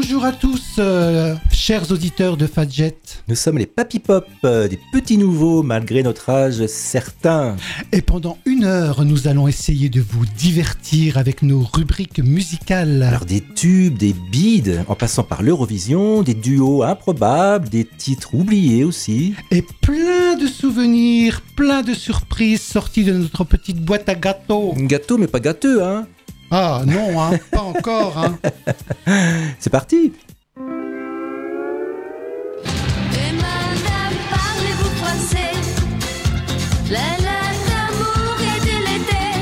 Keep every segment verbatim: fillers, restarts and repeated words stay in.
Bonjour à tous, euh, chers auditeurs de Fadjet. Nous sommes les Papy Pop, euh, des petits nouveaux malgré notre âge certain. Et pendant une heure, nous allons essayer de vous divertir avec nos rubriques musicales. Alors des tubes, des bides, en passant par l'Eurovision, des duos improbables, des titres oubliés aussi. Et plein de souvenirs, plein de surprises sorties de notre petite boîte à gâteaux. Gâteau mais pas gâteux, hein. Ah non, hein, pas encore, hein. C'est parti. Et madame, parlez-vous français? La lettre d'amour et de l'été.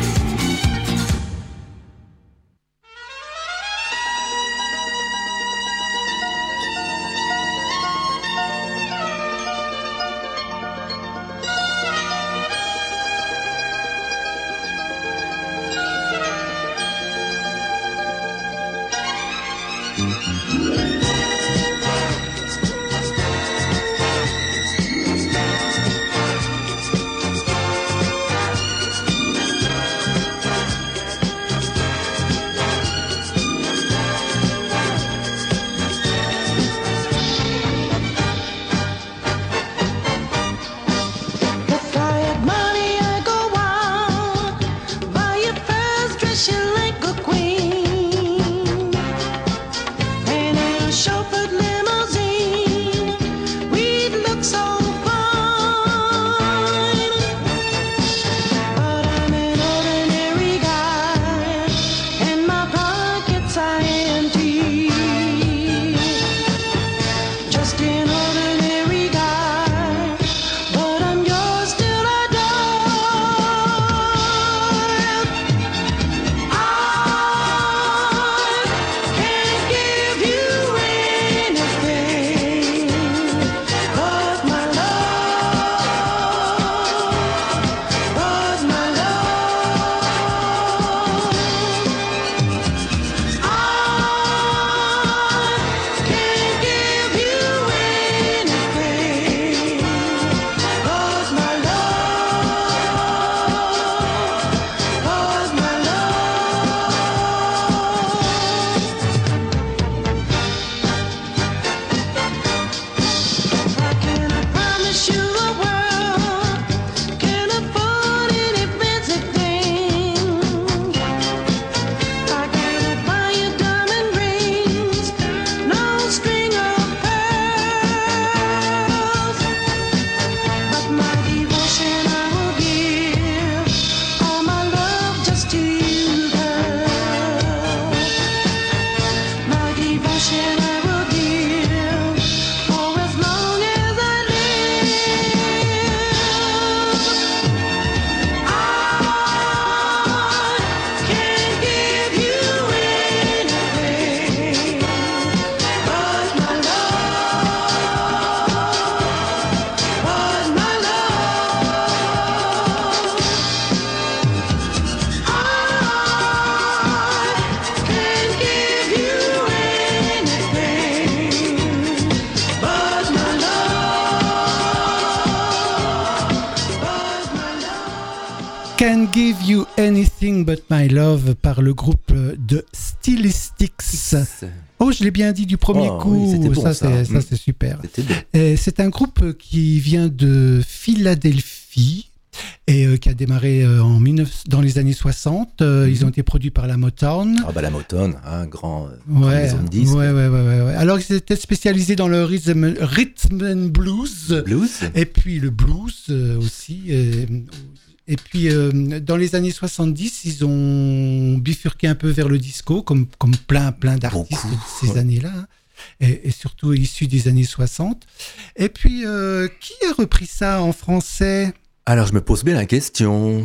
Can't Give You Anything But My Love par le groupe de Stylistics. Oh, je l'ai bien dit du premier oh, coup. Oui, c'était bon, ça, ça. C'est, ça, mmh. c'est super. C'était bon. Et c'est un groupe qui vient de Philadelphie et euh, qui a démarré euh, en dix-neuf dans les années soixante. Euh, mmh. Ils ont été produits par la Motown. Ah bah la Motown, un hein, grand euh, ouais, maison de disques. Ouais, ouais, ouais, ouais, ouais. Alors ils étaient spécialisés dans le rhythm, rhythm and blues. Blues. Et puis le blues euh, aussi. Et, et puis euh, dans les années soixante-dix, ils ont bifurqué un peu vers le disco, comme, comme plein, plein d'artistes Beaucoup. de ces ouais. années-là. Hein. Et, et surtout issus des années soixante. Et puis, euh, qui a repris ça en français? Alors, je me pose bien la question.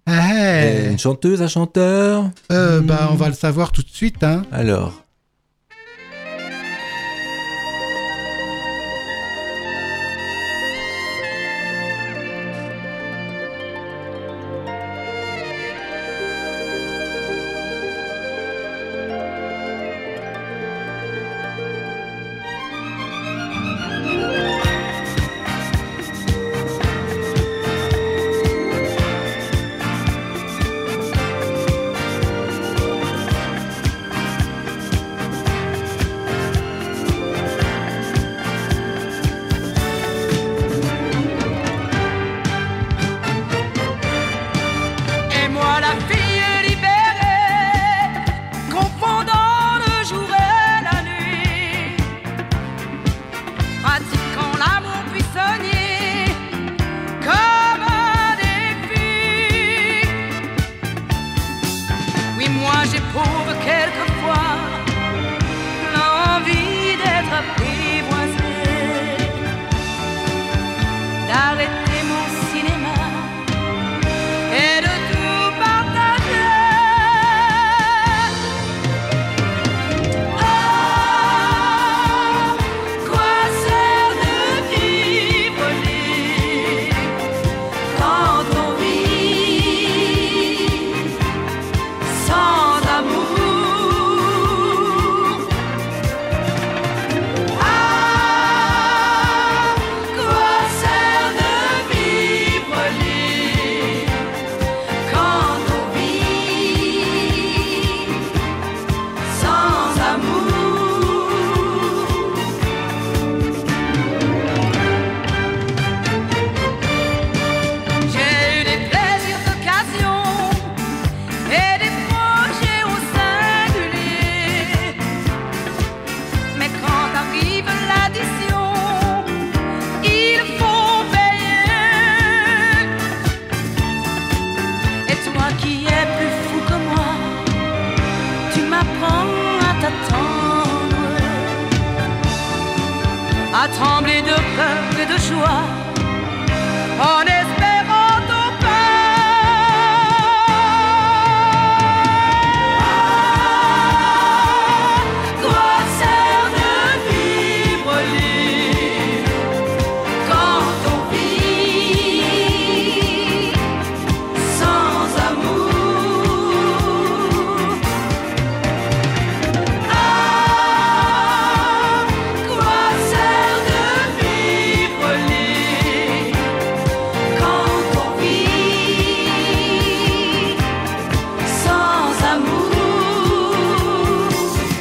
Hey. Une chanteuse, un chanteur euh, mmh. bah, on va le savoir tout de suite. Hein. Alors moi j'éprouve quelquefois l'envie d'être apprivoisée, d'arrêter mon cinéma et de tout partager. Ah, quoi sert de vivre libre quand on vit sans amour? Ah, quoi sert de vivre libre quand on vit sans amour? J'ai eu des plaisirs d'occasion et des projets au singulier, mais quand arrive l'addition, il faut payer. Et toi qui es plus fou que moi, tu m'apprends à t'attendre, à trembler de peur et de joie, en espérant ton pas. Quoi sert de vivre libre quand on vit sans amour? Ah, quoi sert de vivre libre quand on vit sans amour?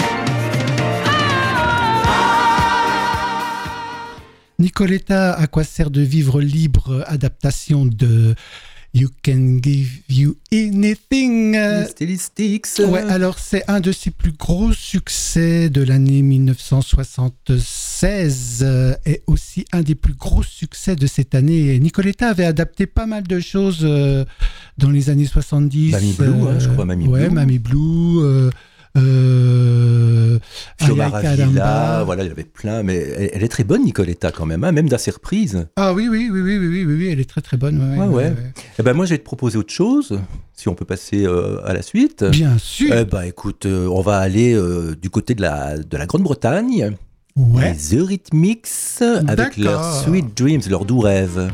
Nicoletta, à quoi sert de vivre libre, adaptation de You Can Give You Anything. euh, Stylistics. Ouais, alors c'est un de ses plus gros succès de l'année dix-neuf cent soixante-seize euh, et aussi un des plus gros succès de cette année. Et Nicoletta avait adapté pas mal de choses euh, dans les années soixante-dix. Mamie Blue, hein, je crois, Mamie ouais, Blue. Mamie Blue. Euh, euh, Fiomara Aya Villa, Kadamba. voilà, il y avait plein, mais elle, elle est très bonne, Nicoletta, quand même, hein, même dans ses reprises. Ah oui, oui, oui, oui, oui, oui, oui, oui, elle est très très bonne. Ouais, Ouais, ouais. Eh ben, moi, je vais te proposer autre chose, si on peut passer euh, à la suite. Bien sûr. Eh ben, écoute, euh, on va aller euh, du côté de la, de la Grande-Bretagne. Ouais. Les Eurythmics, avec D'accord. leurs Sweet Dreams, leurs doux rêves.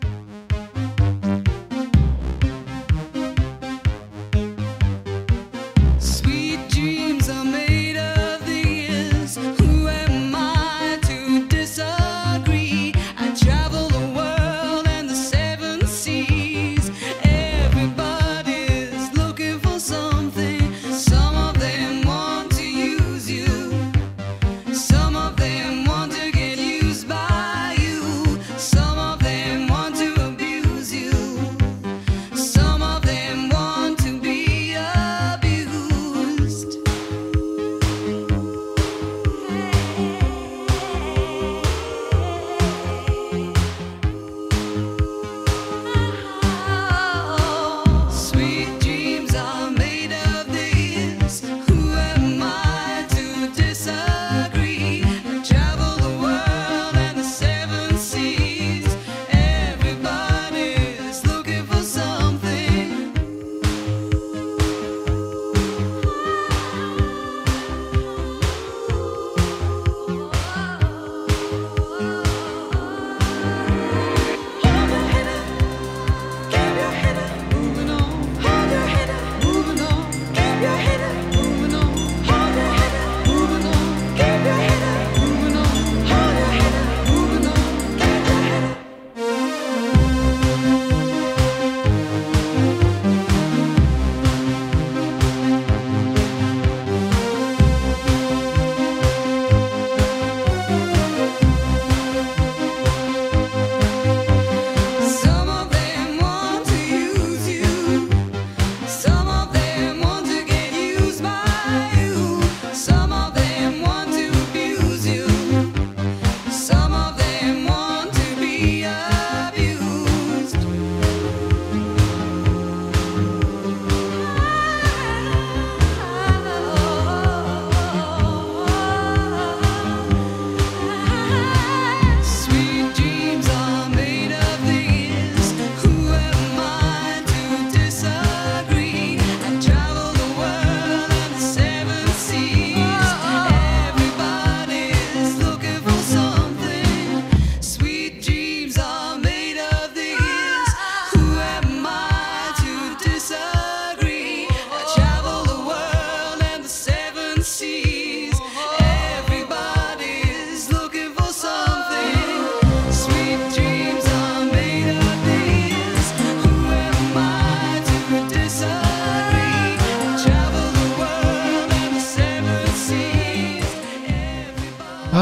Sweet dreams are made of these. Who am I to disagree? I travel the world and the seven seas. Everybody's looking for something. Some of them want to use you. Some of them want to get used by you. Some of them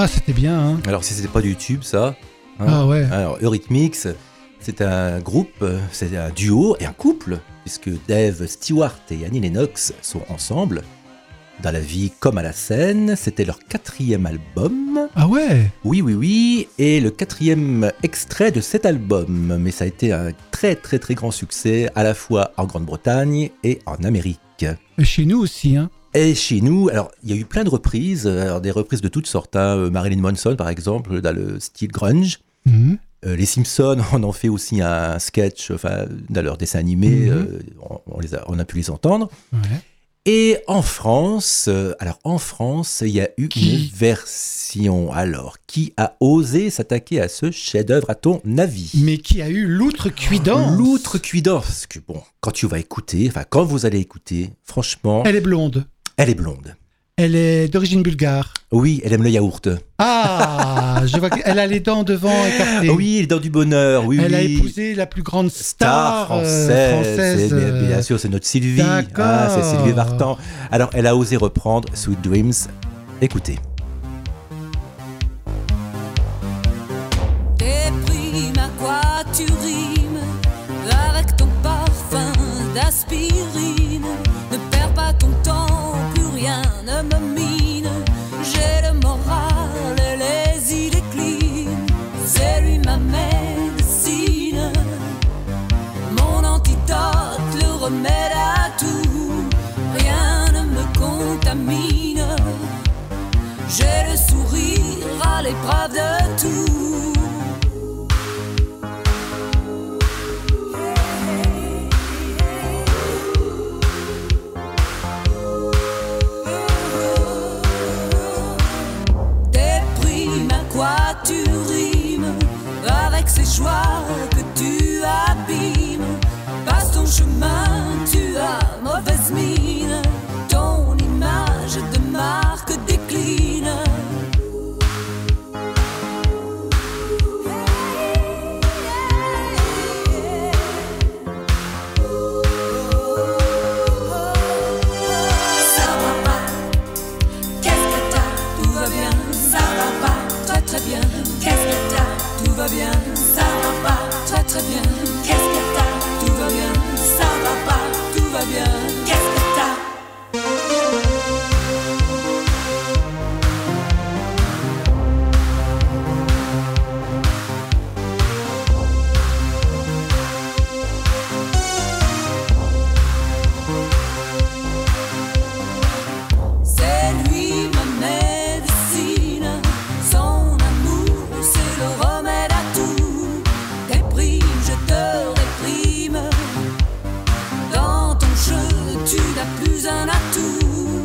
Ah, c'était bien, hein. Alors si c'était pas du tube, ça. hein. Ah ouais. Alors Eurythmics, c'est un groupe, euh, c'est un duo et un couple, puisque Dave Stewart et Annie Lennox sont ensemble. Dans la vie comme à la scène, c'était leur quatrième album. Ah ouais. Oui, oui, oui, et le quatrième extrait de cet album. Mais ça a été un très, très, très grand succès, à la fois en Grande-Bretagne et en Amérique. Et chez nous aussi, hein. Et chez nous, alors il y a eu plein de reprises, alors des reprises de toutes sortes. Hein. Marilyn Manson, par exemple, dans le style grunge. Mhm. Euh, les Simpsons, on en fait aussi un sketch, enfin, dans leur dessin animé, Mhm. euh, on, on les a, on a pu les entendre. Ouais. Et en France, euh, alors en France, il y a eu Qui une version. Alors, qui a osé s'attaquer à ce chef-d'œuvre, à ton avis? Mais qui a eu l'outrecuidance. L'outrecuidance. Parce que bon, quand tu vas écouter, enfin, quand vous allez écouter, franchement, elle, Elle est blonde. est blonde. Elle est d'origine bulgare. Oui, elle aime le yaourt. Ah, je vois qu'elle a les dents devant écartées. Oui, elle est dans du bonheur. Oui, Elle a oui. épousé la plus grande Star star, française, euh, française. c'est- bien, euh, bien sûr, c'est notre Sylvie, D'accord. Ah, c'est Sylvie Vartan. Alors, elle a osé reprendre Sweet Dreams. Écoutez. Déprime, à quoi tu rimes avec ton parfum d'aspirine? Ne perds pas ton temps, plus rien ne me mine. J'ai le moral et les idées clean. C'est lui ma médecine, mon antidote, le remède à tout. Rien ne me contamine. J'ai le sourire à l'épreuve de tout. Déprime, à quoi tu rimes avec ces choix que tu abîmes? Passe ton chemin, tu as mauvaise mine. Ton image de marque décline. Ça va pas, qu'est-ce que t'as? Tout va bien, ça va pas, très très bien. Qu'est-ce que t'as? Tout va bien, ça va pas, très très bien. Qu'est-ce que t'as? Tout va bien, ça va pas, tout va bien. Qu'est-ce que t'as? C'est lui ma médecine, son amour c'est le remède à tout. Déprime, je te réprime. Dans ton jeu, tu n'as plus un atout.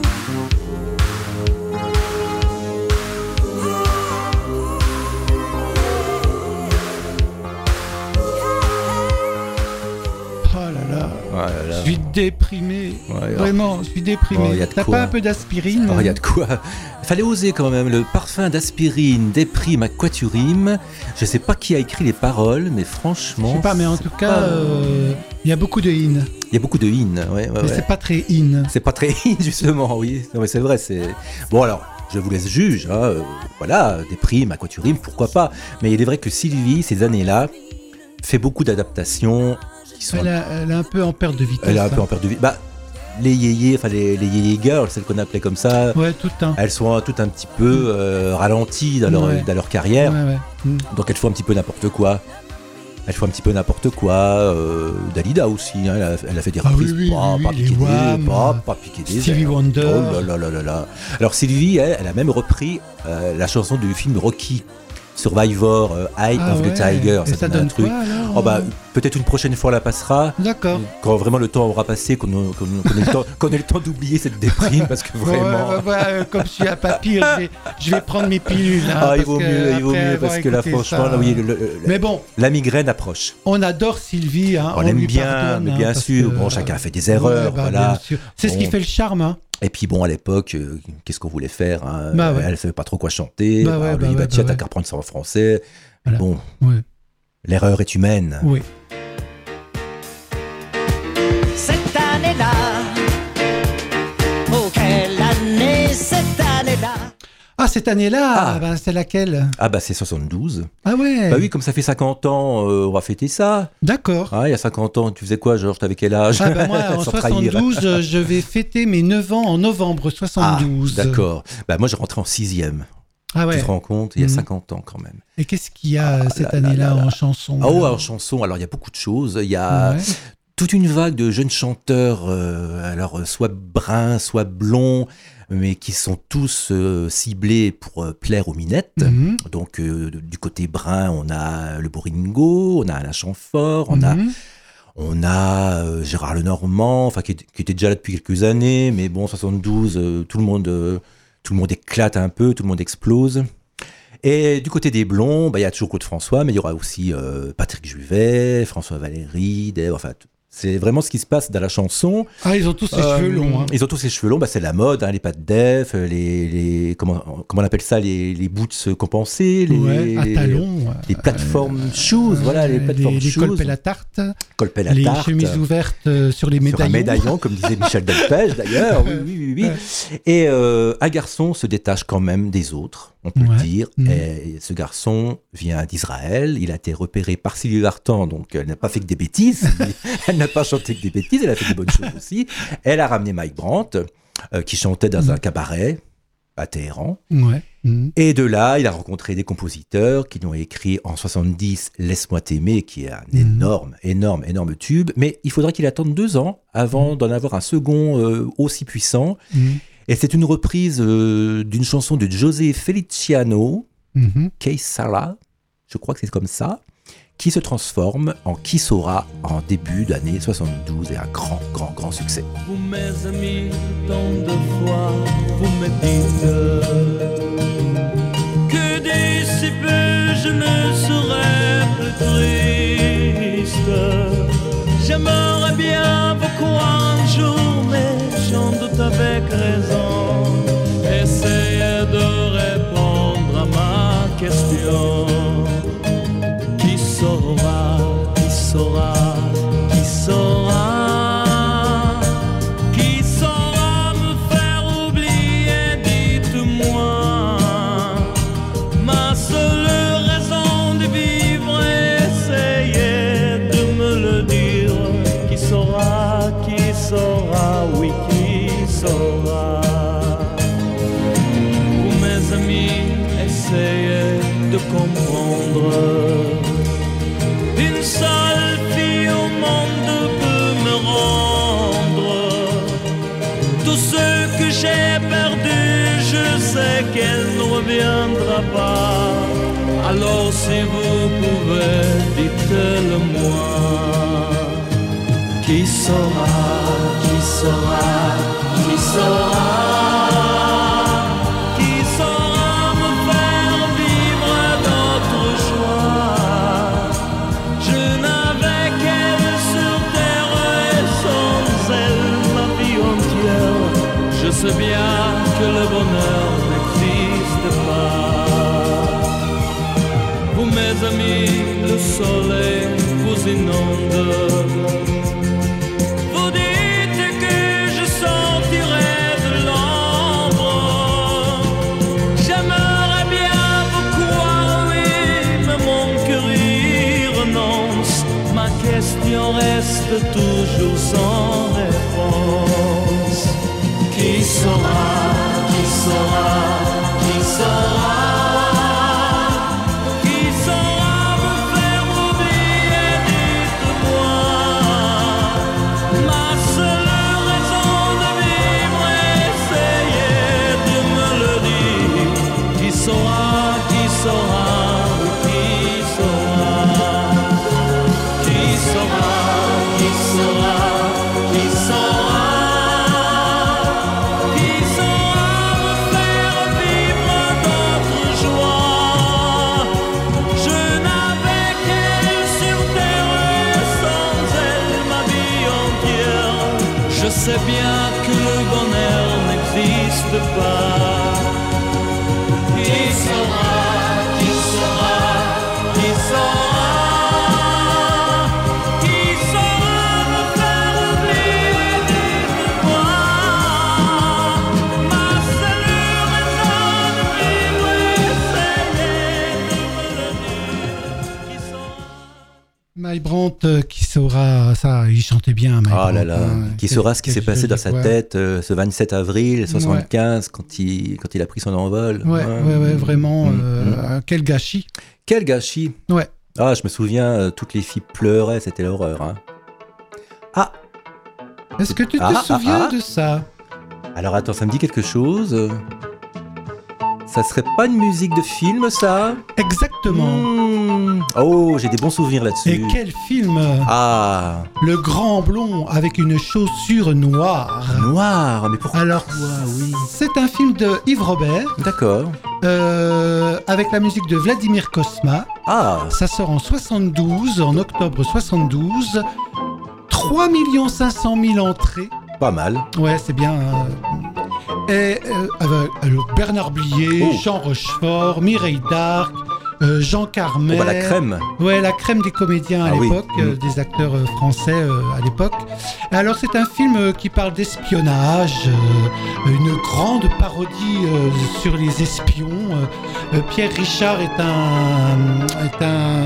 Oh là là. Oh là là. Je suis déprimé. Ouais, Vraiment, je suis déprimé. Oh, y a de T'as quoi. pas un peu d'aspirine? Oh, il y a de quoi. Fallait oser quand même. Le parfum d'aspirine, déprime à quoi tu rimes. Je sais pas qui a écrit les paroles, mais franchement. Je sais pas, mais en c'est tout cas, pas- euh, il y a beaucoup de in. Il y a beaucoup de in. Ouais, ouais, Mais ouais. c'est pas très in. C'est pas très in, justement, oui. Non, mais c'est vrai, c'est. Bon, alors, je vous laisse juge, hein, euh, voilà, des primes, à quoi tu rimes, pourquoi pas. Mais il est vrai que Sylvie, ces années-là, fait beaucoup d'adaptations qui sont. Elle, a- elle est un peu en perte de vitesse. Elle est un peu hein. en perte de vie. Bah, les yéyés, enfin, les, les yéyés girls, celles qu'on appelait comme ça, Ouais, tout le temps. elles sont tout un petit peu euh, ralenties dans leur, Ouais. dans leur carrière. Ouais, ouais. Mm. Donc elles font un petit peu n'importe quoi. Elles font un petit peu n'importe quoi. Euh, Dalida aussi, hein, elle, a, elle a fait des Ah reprises. oui, oui, pas, oui, pas les piquer des, Wham, pas, pas piquer des Stevie airs. Wonder. Oh là là là là là. Alors Sylvie, elle, elle a même repris euh, la chanson du film Rocky, Survivor, euh, Eye Ah of ouais. the Tiger. Et ça donne un donne truc. quoi alors Oh bah, peut-être une prochaine fois on la passera. D'accord. Quand vraiment le temps aura passé, qu'on qu'on- qu'on ait le temps, qu'on ait le temps d'oublier cette déprime, parce que vraiment. Ouais, ouais, ouais, euh, comme je suis à papy, je vais, je vais prendre mes pilules. hein, Ah, il parce vaut que mieux, il vaut après mieux, avoir parce que là, écouté franchement, ça- là, oui, le- le- Mais bon, la migraine approche. on adore Sylvie. Hein, On l'aime lui bien, pardonne, mais hein, bien parce sûr. que- Bon, chacun a fait des erreurs, Ouais, bah, voilà. bien sûr. C'est ce Bon. qui fait le charme. Hein. Et puis bon, à l'époque, euh, qu'est-ce qu'on voulait faire hein Bah ouais. Elle ne savait pas trop quoi chanter. Bah ouais, Alors, bah lui, ouais, bah, tiens, bah t'as ouais. qu'à reprendre ça en français. Voilà. Bon, Ouais. l'erreur est humaine. Oui. Cette année-là, oh quelle année cette année-là. Ah, cette année-là, Ah. ben, c'est laquelle? Ah bah c'est soixante-douze. Ah ouais, Bah oui, comme ça fait cinquante ans, euh, on va fêter ça. d'accord. Ah, il y a cinquante ans, tu faisais quoi, Georges? T'avais quel âge? Ah ben moi, en Sans trahir. soixante-douze, euh, je vais fêter mes neuf ans en novembre Ah, soixante-douze. d'accord. Bah moi, je rentrais en sixième. Ah Tu ouais. te rends compte, il y a Mhm. cinquante ans quand même. Et qu'est-ce qu'il y a Ah, cette là, là, année-là là, là. en chanson? Ah, oh, là en chanson, alors il y a beaucoup de choses. Il y a Ouais. toute une vague de jeunes chanteurs, euh, alors euh, soit bruns, soit blonds, mais qui sont tous euh, ciblés pour euh, plaire aux minettes. Mhm. Donc euh, du côté brun, on a le Boringo, on a Alain Chamfort, on a Mhm. on a euh, Gérard Lenormand, enfin qui, est- qui était déjà là depuis quelques années, mais bon, soixante-douze, euh, tout le monde euh, tout le monde éclate un peu, tout le monde explose. Et du côté des blonds, bah, il y a toujours Claude François, mais il y aura aussi euh, Patrick Juvet, François Valéry, Dave, enfin, t- c'est vraiment ce qui se passe dans la chanson. Ah, ils ont tous les Euh, cheveux longs. hein. Ils ont tous les cheveux longs, bah, c'est la mode, hein, les pattes def, les, les comment, comment on appelle ça, les, les boots compensés, les, Ouais, à talons. les plateformes shoes, voilà, les plateformes les, les shoes, colpes à la tarte, colpes à la les tarte, chemises ouvertes euh, sur les sur médaillons. un médaillon, comme disait Michel Delpech d'ailleurs, oui, oui, oui, oui. Et euh, un garçon se détache quand même des autres, on peut Ouais. le dire. Mhm. Et ce garçon vient d'Israël, il a été repéré par Sylvie Vartan, donc elle n'a pas fait que des bêtises, elle n'a pas chanté que des bêtises, elle a fait des bonnes choses aussi. Elle a ramené Mike Brandt, euh, qui chantait dans Mhm. un cabaret à Téhéran. Ouais. Mhm. Et de là, il a rencontré des compositeurs qui lui ont écrit en soixante-dix « Laisse-moi t'aimer », qui est un Mhm. énorme, énorme, énorme tube. Mais il faudra qu'il attende deux ans avant d'en avoir un second euh, aussi puissant. Mhm. Et c'est une reprise euh, d'une chanson de José Feliciano, Mhm. Kay Sara, je crois que c'est comme ça, qui se transforme en Qui saura en début d'année soixante-douze et un grand, grand, grand succès. Vous mes amis, tant de fois, vous me dites que d'ici peu je ne serai plus triste. J'aimerais bien vous croire un jour, mais j'en doute avec raison. Essayez de répondre à ma question. Qui saura, qui saura, qui saura, qui saura me faire oublier, dites-moi. Ma seule raison de vivre, essayez de me le dire. Qui saura, qui saura, oui, qui saura. Vous mes amis, essayez de comprendre. Une seule fille au monde peut me rendre tout ce que j'ai perdu. Je sais qu'elle ne reviendra pas. Alors si vous pouvez, dites-le moi. Qui saura, qui saura, qui saura, qui saura me faire vivre d'autres joies. Je n'avais qu'elle sur terre et sans elle ma vie entière. Je sais bien que le bonheur n'existe pas. Vous mes amis, le soleil vous inonde. Vous dites que je sortirai de l'ombre. J'aimerais bien vous croire, oui, mais mon cœur y renonce. Ma question reste toujours sans réponse. Qui saura, qui saura, qui saura, qui saura me faire oublier, dites-moi. Ma seule raison de vivre, essayez de me le dire. Qui saura, qui saura, qui saura, qui saura, qui saura, qui saura, qui saura me faire vivre d'autres joies. Je n'avais qu'elle sur terre et sans elle ma vie entière. Je sais bien que le bonheur n'existe pas. Qui saura, qui saura, qui saura, qui saura me faire oublier, dites-moi. Ma seule raison de Mike Brandt euh, qui saura ça, il chantait bien. Mike Oh là Brandt, là, hein. qui Quel- saura ce qui quel s'est passé joli dans sa voix. tête euh, ce vingt-sept avril soixante-quinze quand, il, quand il a pris son envol. Ouais, ouais, ouais, vraiment, Mm, euh, mm. quel gâchis. Quel gâchis. Ouais. Ah, je me souviens, euh, toutes les filles pleuraient, c'était l'horreur. Hein. Ah, Est-ce que tu te Ah, ah, souviens ah. de ça? alors attends, ça me dit quelque chose. euh. Ça serait pas une musique de film, ça? Exactement. Hmm. Oh, j'ai des bons souvenirs là-dessus. Et quel film? Ah, Le grand blond avec une chaussure noire. noir, mais pourquoi? Alors, oui. c'est un film de Yves Robert D'accord. euh, avec la musique de Vladimir Kosma. Ah, Ça sort en soixante-douze, en octobre soixante-douze. trois millions cinq cent mille entrées. pas mal. Ouais, c'est bien. euh. Et euh, avec, alors, Bernard Blier, Oh. Jean Rochefort, Mireille Darc, euh, Jean Carmet. Oh, bah, la crème. Ouais, la crème des comédiens à Ah oui. l'époque, euh, Mm. des acteurs euh, français euh, à l'époque. Alors c'est un film euh, qui parle d'espionnage, euh, une grande parodie euh, sur les espions. Euh, euh, Pierre Richard est un est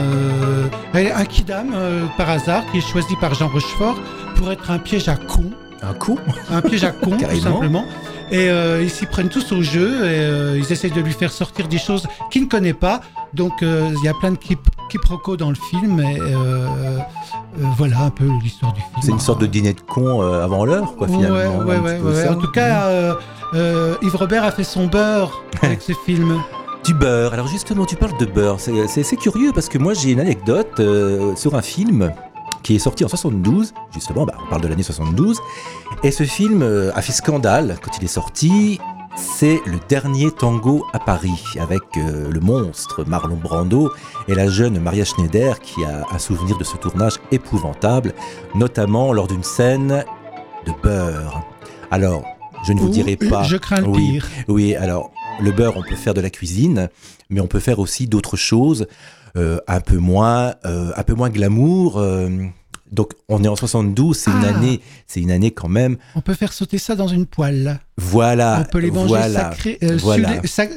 un euh, un kidam euh, par hasard qui est choisi par Jean Rochefort pour être un piège à con, Un coup. un piège à con tout Carrément. simplement. Et euh, ils s'y prennent tous au jeu et euh, ils essayent de lui faire sortir des choses qu'il ne connaît pas. Donc euh, il y a plein de quip- quiproquos dans le film et euh, euh, voilà un peu l'histoire du film. C'est une sorte de dîner de con euh, avant l'heure, quoi, finalement. Ouais, un ouais, petit ouais, peu ouais. ça. En tout cas, euh, euh, Yves Robert a fait son beurre avec ce film. Du beurre. Alors justement, tu parles de beurre. C'est, c'est, c'est curieux parce que moi, j'ai une anecdote euh, sur un film qui est sorti en soixante-douze. Justement, bah, on parle de l'année soixante-douze. Et ce film euh, a fait scandale quand il est sorti. C'est Le Dernier Tango à Paris, avec euh, le monstre Marlon Brando et la jeune Maria Schneider qui a un souvenir de ce tournage épouvantable, notamment lors d'une scène de beurre. Alors, je ne vous Ouh, dirai pas... Je crains le Oui. pire. Oui, alors le beurre, on peut faire de la cuisine, mais on peut faire aussi d'autres choses, euh, un peu moins, euh, un peu moins glamour. euh. donc, on est en soixante-douze, c'est une Ah. année, c'est une année quand même. On peut faire sauter ça dans une poêle. Voilà. On peut les manger voilà, sacrés, euh, voilà. sulés- sac-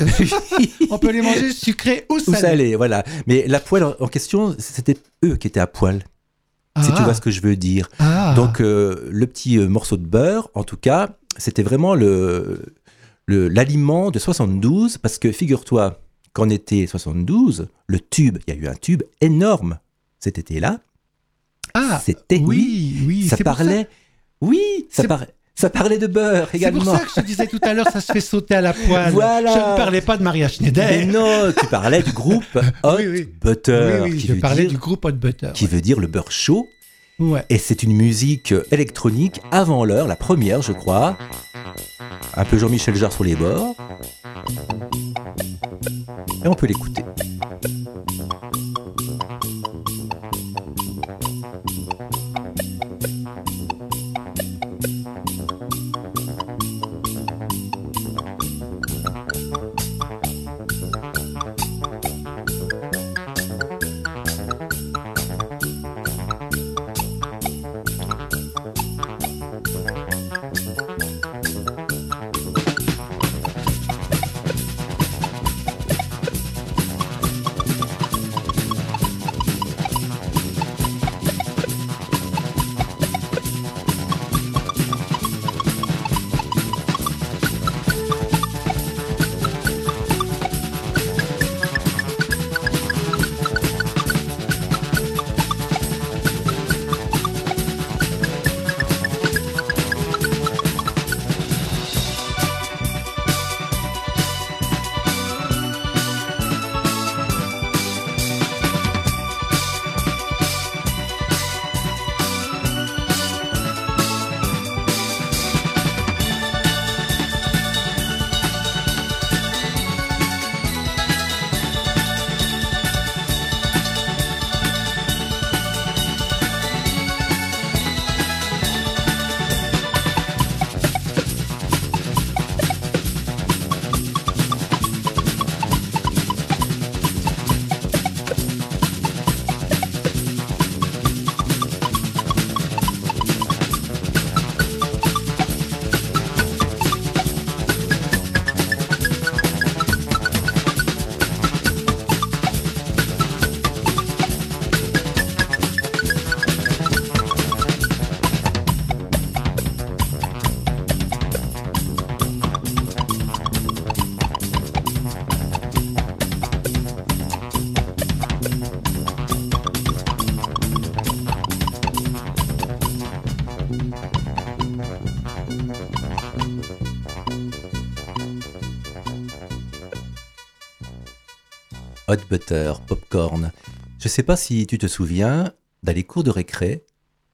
On peut les manger sucrés ou Ou salés. salé, voilà. Mais la poêle en- en question, c'était eux qui étaient à poil, si Ah. tu vois ce que je veux dire. Ah. Donc, euh, le petit euh, morceau de beurre, en tout cas, c'était vraiment le, le, l'aliment de soixante-douze, parce que figure-toi qu'en été soixante-douze, le tube, il y a eu un tube énorme cet été-là. Ah, C'était, oui, oui. ça c'est pour parlait, oui, ça, C'est- par- ça parlait de beurre C'est également. pour ça que je te disais tout à l'heure, ça se fait sauter à la poêle. Voilà. Je ne parlais pas de Maria Mais Schneider. non, tu parlais du groupe Hot Oui, oui. Butter, oui, oui, qui, je veut parlais dire, du groupe Hot Butter. qui veut dire le beurre chaud. Ouais. Et c'est une musique électronique avant l'heure, la première, je crois. Un peu Jean-Michel Jarre sur les bords. Et on peut l'écouter. Hot butter, popcorn. Je sais pas si tu te souviens, dans les cours de récré,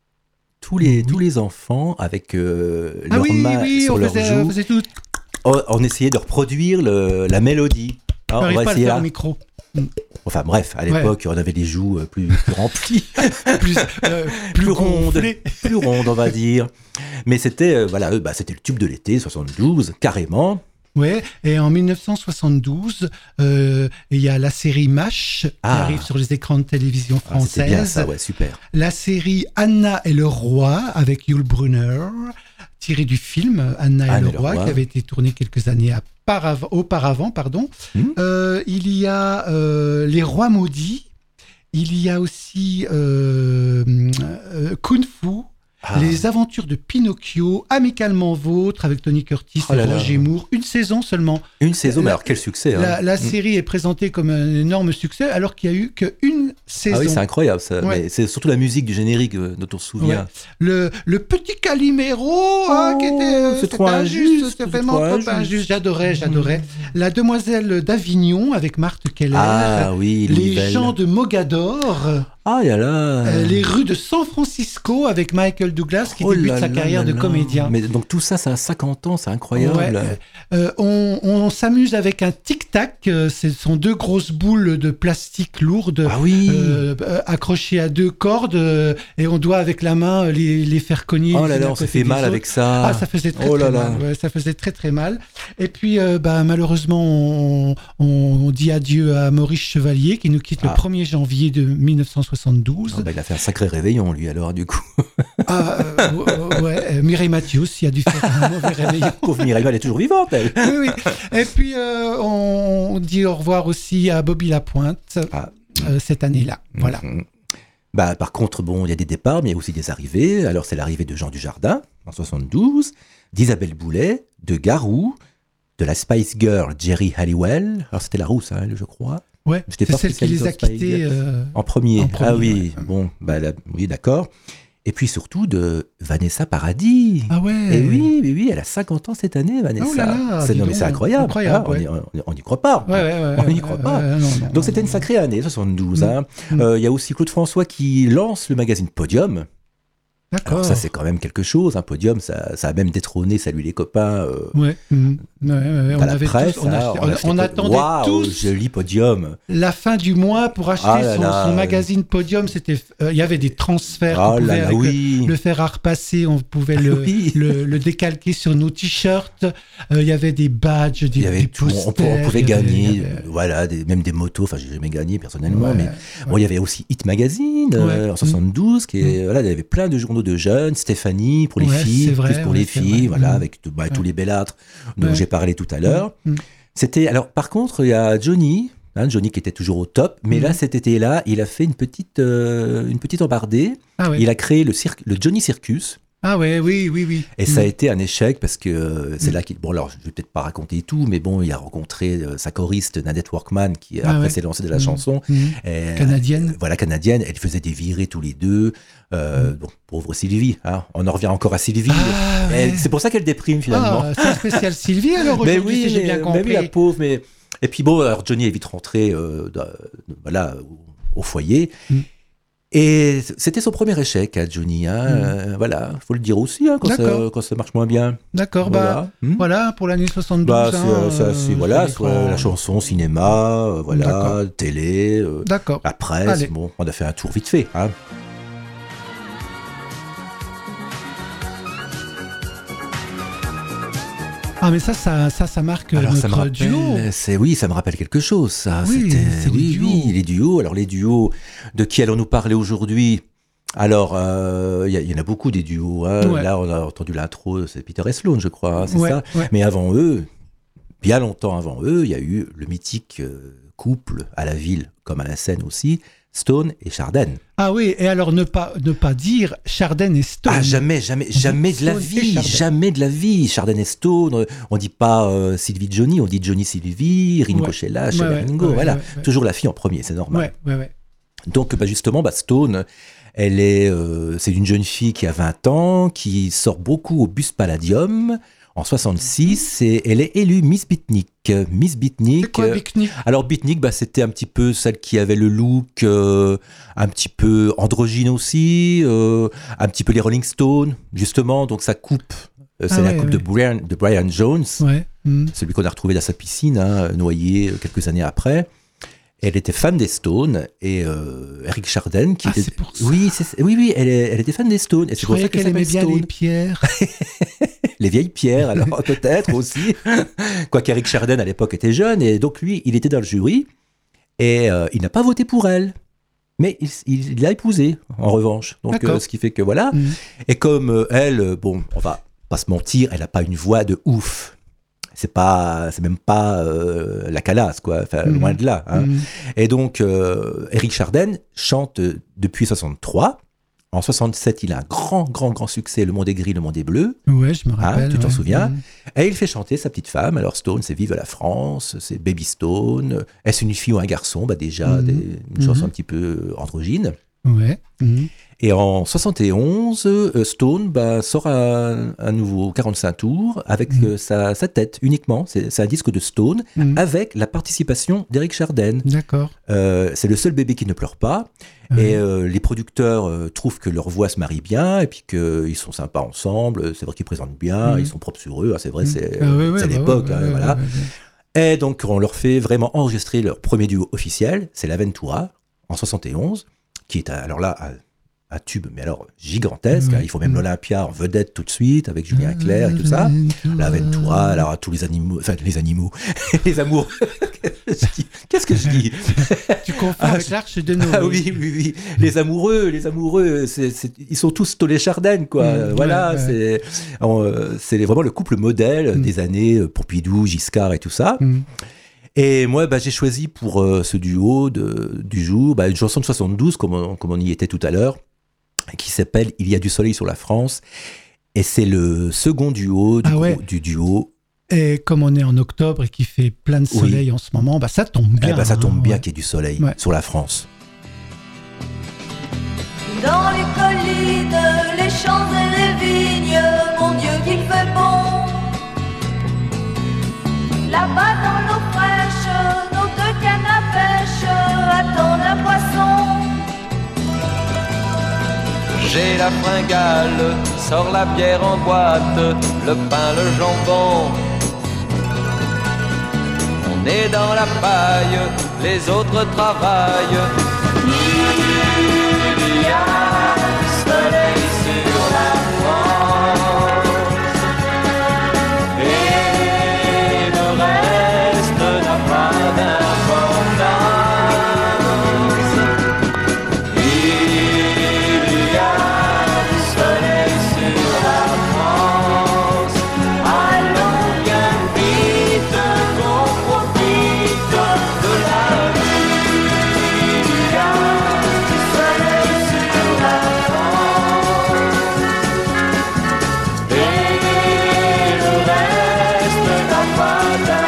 tous les, Oui. tous les enfants, avec euh, Ah leurs oui, mains oui, sur on leurs faisait, on joues, faisait tout. on, on essayait de reproduire le- la mélodie. Je Alors, on n'arrive va pas à le essayer faire là. au micro. Enfin bref, à Ouais. l'époque, on avait les joues euh, plus, plus remplies, Plus, euh, plus, plus rondes, gonflé. plus rondes, on va dire. Mais c'était euh, voilà, eux, bah, c'était le tube de l'été, soixante-douze, carrément. Ouais, et en mille neuf cent soixante-douze, euh, il y a la série MASH qui Ah. arrive sur les écrans de télévision Ah, c'était bien française. ça, ouais, super. La série Anna et le roi avec Yul Brynner, tirée du film Anna et, Anne le, et le roi, roi. qui avait été tourné quelques années aparav- auparavant. Pardon. Hmm. Euh, il y a euh, Les Rois Maudits. Il y a aussi euh, euh, Kung Fu. Ah. Les aventures de Pinocchio, Amicalement Vôtre avec Tony Curtis Oh là et là. Roger Moore. Une saison seulement. Une saison, mais La- alors quel succès. hein. La, la Mm. série est présentée comme un énorme succès alors qu'il n'y a eu qu'une saison. Ah oui, c'est incroyable ça. Ouais. Mais c'est surtout la musique du générique euh, dont on se souvient. Ouais. Le, le petit Calimero, hein, qui était euh, c'est c'était trop injuste, c'était c'est vraiment trop trop injuste. injuste. J'adorais, j'adorais. La demoiselle d'Avignon avec Marthe Keller. Ah oui, les Nivelle. gens de Mogador. Ah, il y a là. euh, les rues de San Francisco avec Michael Douglas qui Oh débute là sa là carrière là de là. comédien. Mais donc tout ça, ça a cinquante ans, c'est incroyable. Ouais, euh, on on s'amuse avec un tic-tac. euh, Ce sont deux grosses boules de plastique lourdes. Ah oui. Euh, euh, accrochées à deux cordes euh, et on doit avec la main euh, les, les faire cogner. Oh les là unes là, à on s'est côté fait des mal autres. avec ça. Ah, ça faisait très, Oh très là là. mal. Ouais, ça faisait très très mal. Et puis, euh, bah, malheureusement, on, on dit adieu à Maurice Chevalier qui nous quitte Ah. le premier janvier de mille neuf cent soixante-douze. Oh, bah, il a fait un sacré réveillon, lui, alors, du coup. Ah, euh, ouais, ouais, euh, Mireille Mathieu aussi a dû faire un mauvais réveillon. Pauvre Mireille, elle est toujours vivante, elle. Oui, oui. Et puis, euh, on, on dit au revoir aussi à Bobby Lapointe Ah. euh, cette année-là. Voilà. Mhm. Bah, par contre, bon, il y a des départs, mais il y a aussi des arrivées. Alors, c'est l'arrivée de Jean Dujardin, en soixante-douze, d'Isabelle Boulet, de Garou, de la Spice Girl, Jerry Halliwell. Alors, c'était la rousse, hein, elle, je crois. Ouais, J'étais c'est pas celle qui les a spécialiste en Spice quittés. Girl. euh, En premier. En premier, Ah oui, ouais. bon, bah, là, oui, d'accord. Et puis surtout de Vanessa Paradis. Ah ouais. Et oui, oui, oui, elle a cinquante ans cette année, Vanessa. Oh là là, c'est, dis non, mais donc, c'est incroyable. incroyable, Ah, on ouais. y- on- on n'y croit pas. Ouais, ouais, ouais, On n'y ouais, croit ouais, pas. ouais, non, non, Donc c'était non. une sacrée année, soixante-douze. Mm. hein. Mm. Euh, Il y a aussi Claude François qui lance le magazine Podium. D'accord. Alors ça, c'est quand même quelque chose. Un Podium, ça, ça a même détrôné Salut les copains euh, Ouais. mm. Ouais, ouais, ouais, dans on la avait presse. tous, on, a- hein. on- a fait on Pod- attendait Waouh, tous joli Podium. la fin du mois pour acheter Ah là son, là. son magazine Podium. C'était, euh, il y avait des transferts. Oh on là pouvait là, avec oui. le, le fer à repasser, on pouvait le, Oui. le, le décalquer sur nos t-shirts. Euh, il y avait des badges, des, Il y avait des tout. On, posters, pou- on pouvait il y avait- gagner, il y avait- voilà, des- même des motos. Enfin, j'ai jamais gagné personnellement, Ouais, mais bon, il y avait aussi Hit Magazine euh, Ouais. en soixante-douze, qui est, voilà, il y avait plein de journaux de jeunes, Stéphanie pour les Ouais, filles, c'est vrai, plus pour ouais, les c'est filles, vrai. voilà, Mm. avec tout- bah, tous Ouais. les bellâtres dont Ouais. j'ai parlé tout à l'heure. Mm. C'était, alors, par contre, il y a Johnny. hein, Johnny qui était toujours au top, mais Mm. là cet été-là, il a fait une petite, euh, une petite embardée. Ah ouais. Il a créé le, cirque, le Johnny Circus. Ah ouais, oui, oui, oui. Et Mm. ça a été un échec parce que euh, c'est Mm. là qu'il. Bon, alors, je vais peut-être pas raconter tout, mais bon, il a rencontré euh, sa choriste Nadette Workman qui Ah après ouais. s'est lancée de la Mm. chanson. Mm. Et, Canadienne. euh, voilà, canadienne. Elle faisait des virées tous les deux. Euh, Mm. Bon, pauvre Sylvie. Hein, on en revient encore à Sylvie. Ah, Et ouais. c'est pour ça qu'elle déprime finalement. Ah, c'est un spécial Sylvie alors mais aujourd'hui, oui, si j'ai mais, bien mais compris. oui, la pauvre. Mais... Et puis bon, alors Johnny est vite rentré euh, dans- voilà, au, au foyer. Mm. Et c'était son premier échec à Johnny. Hein, Mm. euh, voilà, faut le dire aussi hein, quand, ça, D'accord. quand ça marche moins bien. D'accord, bah Hmm. voilà pour l'année soixante-douze. Bah, c'est, hein, euh, ça, c'est- euh, voilà, c'est soit quand- la chanson, cinéma, euh, voilà, D'accord. télé, euh, D'accord. la presse. Allez. Bon, on a fait un tour vite fait. Hein. Ah mais ça, ça, ça, ça marque Alors, ça me notre rappelle, duo. c'est oui, ça me rappelle quelque chose. Ça, Oui, c'était, c'est les oui, duos. oui, les duos. Alors les duos, de qui allons-nous parler aujourd'hui? Alors, euh, il y, a- il y en a beaucoup des duos. hein. Ouais. Là, on a entendu l'intro, c'est Peter et Sloan, je crois. hein, c'est Ouais, ça. ouais. Mais avant eux, bien longtemps avant eux, il y a eu le mythique euh, couple à la ville comme à la scène aussi, Stone et Chardin. Ah oui, et alors ne pas, ne pas dire Chardin et Stone. Ah, jamais, jamais, On dit jamais de la Stone et vie, Chardin. jamais de la vie. Chardin et Stone, euh, on dit pas euh, Sylvie Johnny, on dit Johnny Sylvie, Ringo Ouais. Sheila, Ouais, Sheila ouais, Ringo, ouais, voilà. ouais, ouais. Toujours la fille en premier, c'est normal. Ouais, ouais, ouais. Donc, bah, justement, bah, Stone, elle est, euh, c'est une jeune fille qui a vingt ans, qui sort beaucoup au Bus Palladium. En soixante-six, c'est, elle est élue Miss Beatnik. Miss Beatnik. C'est quoi, euh, Beatnik? Alors Beatnik, bah, c'était un petit peu celle qui avait le look euh, un petit peu androgyne aussi, euh, un petit peu les Rolling Stones, justement. Donc sa coupe, euh, c'est Ah la ouais, coupe ouais. de Brian, de Brian Jones, Ouais. Mhm. celui qu'on a retrouvé dans sa piscine, hein, noyé euh, quelques années après. Elle était fan des Stones et euh, Eric Chardin qui Ah, était c'est pour ça. oui c'est... oui oui elle, est... elle était fan des Stones et c'est Je pour ça croyais qu'elle qu'elle aimait s'appelle bien les Stone. pierres. Les vieilles pierres alors peut-être aussi, quoique Eric Chardin à l'époque était jeune et donc lui il était dans le jury et euh, il n'a pas voté pour elle mais il, il, il l'a épousée en revanche, donc D'accord. euh, ce qui fait que voilà. Mhm. Et comme euh, elle, euh, bon, on va pas se mentir, elle n'a pas une voix de ouf. C'est pas, c'est même pas euh, la calasse, quoi. Enfin, Mhm. loin de là. Hein. Mhm. Et donc, euh, Eric Chardin chante euh, depuis soixante-trois. En soixante-sept, il a un grand, grand, grand succès, Le Monde est gris, le monde est bleu. Ouais, je me rappelle. tu t'en ouais. souviens? Mhm. Et il fait chanter sa petite femme. Alors, Stone, c'est Vive la France, c'est Baby Stone. Est-ce une fille ou un garçon? Bah, déjà, Mhm. des, une chanson Mhm. un petit peu androgyne. Ouais. Mhm. Et en soixante et onze, euh, Stone bah, sort un, un nouveau quarante-cinq tours avec Mhm. euh, sa, sa tête uniquement. C'est, c'est un disque de Stone Mhm. avec la participation d'Eric Chardin. D'accord. Euh, c'est le seul bébé qui ne pleure pas. Ouais. Et euh, les producteurs euh, trouvent que leur voix se marie bien et puis qu'ils sont sympas ensemble. C'est vrai qu'ils présentent bien, Mhm. ils sont propres sur eux. Ah, c'est vrai, Mhm. c'est, Ah ouais, ouais, c'est bah l'époque. ouais, hein, ouais, voilà. ouais, ouais. Et donc, on leur fait vraiment enregistrer leur premier duo officiel. C'est l'Aventura en soixante et onze, qui est, alors là, un, un tube, mais alors gigantesque. Ouais. hein. Il faut même Mhm. l'Olympia en vedette tout de suite, avec Julien Clerc et tout ça. L'Aventura, alors tous les animaux, enfin les animaux, les amoureux. Qu'est-ce que je dis Qu'est-ce que je dis Tu confonds Ah, avec je- l'Arche de Noé. Ah oui, oui, oui. Les amoureux, les amoureux, c'est, c'est- ils sont tous Tolé Chardin, quoi. Mm, voilà, ouais, ouais. c'est, on, euh, c'est vraiment le couple modèle Mm. des années euh, Pompidou, Giscard et tout ça. Mhm. Et moi, bah, j'ai choisi pour euh, ce duo de, du jour bah, une chanson de soixante-douze, comme on, comme on y était tout à l'heure, qui s'appelle Il y a du soleil sur la France. Et c'est le second duo du, Ah ouais. gros- du duo. Et comme on est en octobre et qu'il fait plein de Oui. soleil en ce moment, bah ça tombe bien. Eh ben, ça tombe hein, bien ouais. qu'il y ait du soleil Ouais. sur la France. Dans les collines, les champs et les vignes, mon Dieu qu'il fait bon. Là-bas dans l'eau fraîche, nos deux cannes à pêche attendent la poisson. J'ai la fringale, sors la bière en boîte, le pain, le jambon. On est dans la paille, les autres travaillent. Il y a du soleil sur la France et le reste n'a pas d'importance. Il y a du soleil sur la France. Allons bien vite qu'on profite de la vie. Il y a du soleil sur la France et le reste n'a pas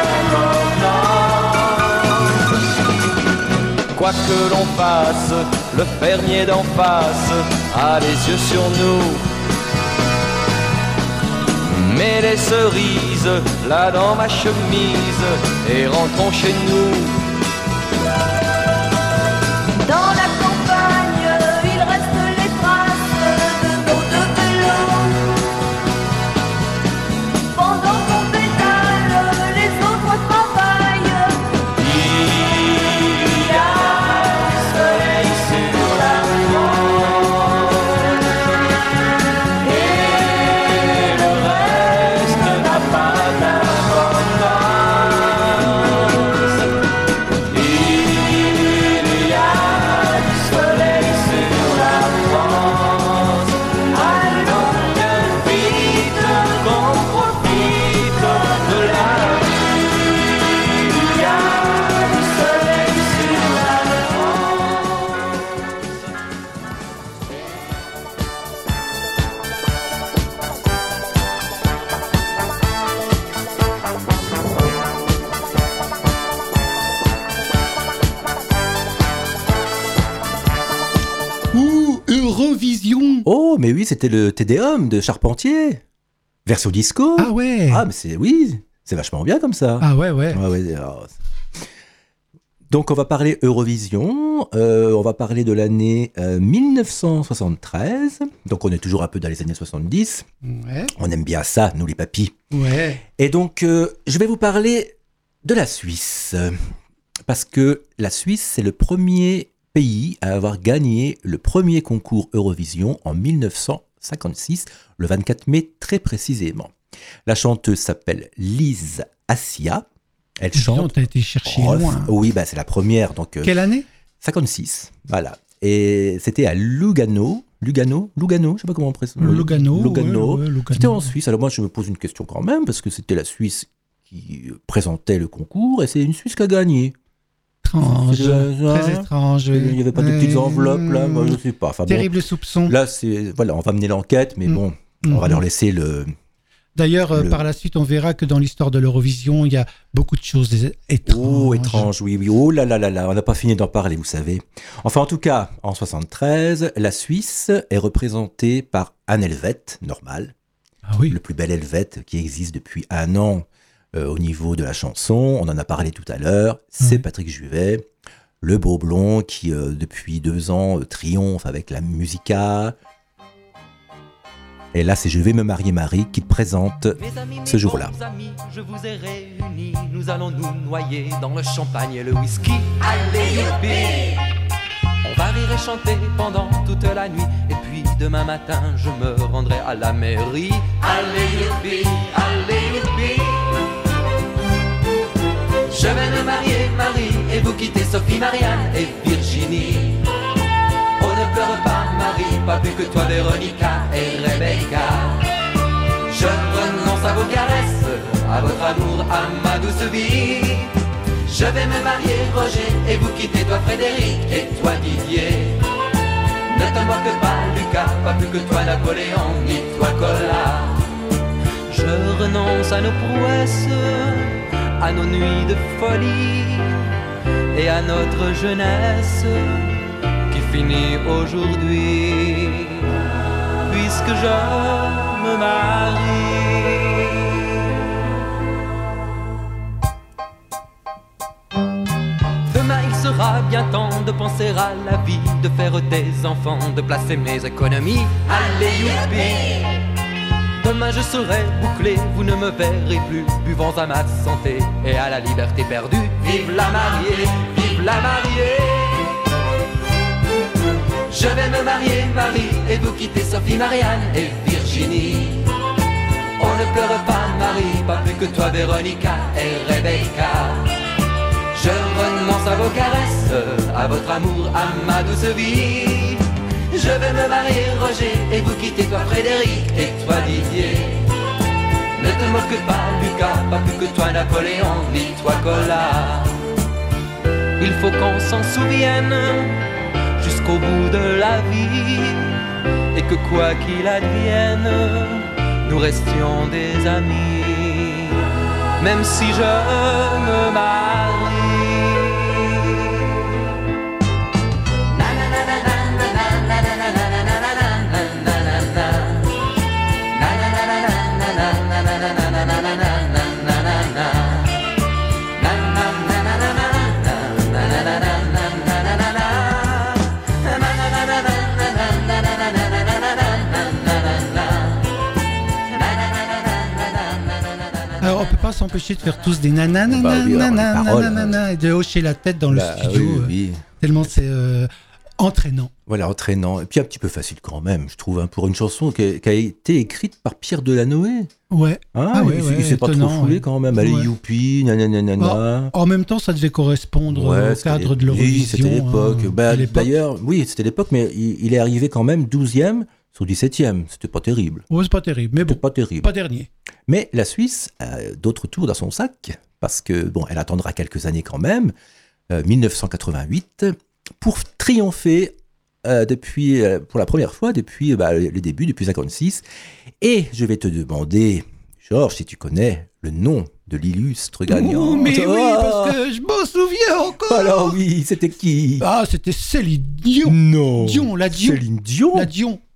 d'importance. Quoi que l'on fasse, le fermier d'en face a les yeux sur nous. Mets les cerises là dans ma chemise et rentrons chez nous. Dans la campagne, il reste les traces de nos deux vélos. Pendant qu'on pédale, les autres travaillent. Il y a du soleil sur la France et le reste n'a pas d'importance. Il y a du soleil sur la France. Allons bien vite qu'on profite de la vie. Il y a du soleil sur la Ouh, Eurovision. Oh, mais oui, c'était le Tédéum de Charpentier. Version disco. Ah ouais. Ah, mais c'est oui, c'est vachement bien comme ça. Ah ouais, ouais. Ouais, ouais, alors, donc on va parler Eurovision, euh, on va parler de l'année euh, mille neuf cent soixante-treize, donc on est toujours un peu dans les années soixante-dix, Ouais. on aime bien ça, nous les papis. Ouais. Et donc euh, je vais vous parler de la Suisse, parce que la Suisse c'est le premier pays à avoir gagné le premier concours Eurovision en mille neuf cent cinquante-six, le vingt-quatre mai très précisément. La chanteuse s'appelle Lise Assia. Elle Chante. chante. T'as été chercher Rof. loin. Oui, bah, c'est la première, donc euh, Quelle année? cinquante-six, voilà. Et c'était à Lugano, Lugano, Lugano, je sais pas comment on précise. Lugano. Lugano. ouais, ouais, Lugano. C'était en Suisse. Alors moi, je me pose une question quand même, parce que c'était la Suisse qui présentait le concours, et c'est une Suisse qui a gagné. Étrange. C'est de- Très hein étrange. Il n'y avait pas de petites enveloppes, là, moi, je sais pas. Enfin, bon, Terrible soupçon. là, c'est, voilà, on va mener l'enquête, mais Mm. bon, on va Mhm. leur laisser le... D'ailleurs, euh, le- par la suite, on verra que dans l'histoire de l'Eurovision, il y a beaucoup de choses étranges. Oh, étrange, oui, oui. Oh là là là là, on n'a pas fini d'en parler, vous savez. Enfin, en tout cas, en soixante-treize, la Suisse est représentée par un Helvète, normal, Ah oui. le plus bel Helvète qui existe depuis un an euh, au niveau de la chanson. On en a parlé tout à l'heure. C'est Mhm. Patrick Juvet, le beau blond qui, euh, depuis deux ans, euh, triomphe avec la Musica. Et là, c'est Je vais me marier Marie qui te présente Mes amis, ce mes jour-là. bons amis, je vous ai réunis. Nous allons nous noyer dans le champagne et le whisky. Allez, youpi! On va rire et chanter pendant toute la nuit. Et puis demain matin, je me rendrai à la mairie. Allez, youpi! Allez, youpi! Je vais me marier, Marie, et vous quitter Sophie, Marianne et Virginie. On ne pleure pas, Marie, pas plus que toi, Véronica et Rebecca. Je renonce à vos caresses, à votre amour, à ma douce vie. Je vais me marier, Roger, et vous quitter, toi, Frédéric, et toi, Didier. Ne te moque pas, Lucas, pas plus que toi, Napoléon, ni toi, Colas. Je renonce à nos prouesses, à nos nuits de folie, et à notre jeunesse qui finit aujourd'hui, puisque je me marie. Demain il sera bien temps de penser à la vie, de faire des enfants, de placer mes économies. Allez youpi! Demain je serai bouclé, vous ne me verrez plus, buvant à ma santé et à la liberté perdue. Vive la mariée, vive la mariée! Je vais me marier, Marie, et vous quitter Sophie, Marianne et Virginie. On ne pleure pas, Marie, pas plus que toi, Véronica et Rebecca. Je renonce à vos caresses, à votre amour, à ma douce vie. Je vais me marier, Roger, et vous quitter, toi, Frédéric, et toi, Didier. Ne te moque pas, Lucas, pas plus que toi, Napoléon, ni toi, Colas. Il faut qu'on s'en souvienne jusqu'au bout de la vie, et que quoi qu'il advienne, nous restions des amis, même si je me marie. Alors, on peut pas s'empêcher de faire tous des nanana, Bah oui, alors, les nanana, paroles, nanana, et de hocher la tête dans le Bah, studio, oui, euh, oui. tellement c'est euh, entraînant. Voilà, entraînant. Et puis un petit peu facile quand même, je trouve, hein, pour une chanson qui a, qui a été écrite par Pierre Delanoë. Ouais. Hein, Ah il ouais, il ouais, s'est pas trop étonnant, foulé ouais. quand même. Allez, Ouais. youpi, nanana. En même temps, ça devait correspondre Ouais, au c'était cadre de l'é- l'Eurovision. Oui, c'était l'époque. hein, Bah, à l'époque. D'ailleurs, oui, c'était l'époque, mais il, il est arrivé quand même douzième sur dix-septième. C'était pas terrible. Ouais, c'est pas terrible, mais bon, C'était pas terrible. pas dernier. Mais la Suisse a d'autres tours dans son sac, parce que, bon, elle attendra quelques années quand même, euh, mille neuf cent quatre-vingt-huit, pour triompher euh, depuis, euh, pour la première fois depuis bah, le début, depuis cinquante-six. Et je vais te demander, Georges, si tu connais le nom de l'illustre gagnant. Oh, mais oui, Ah, parce que je m'en souviens encore. alors oui, c'était qui? Ah, c'était Céline Dion. Non. Dion, la Dion. Céline Dion. La Dion.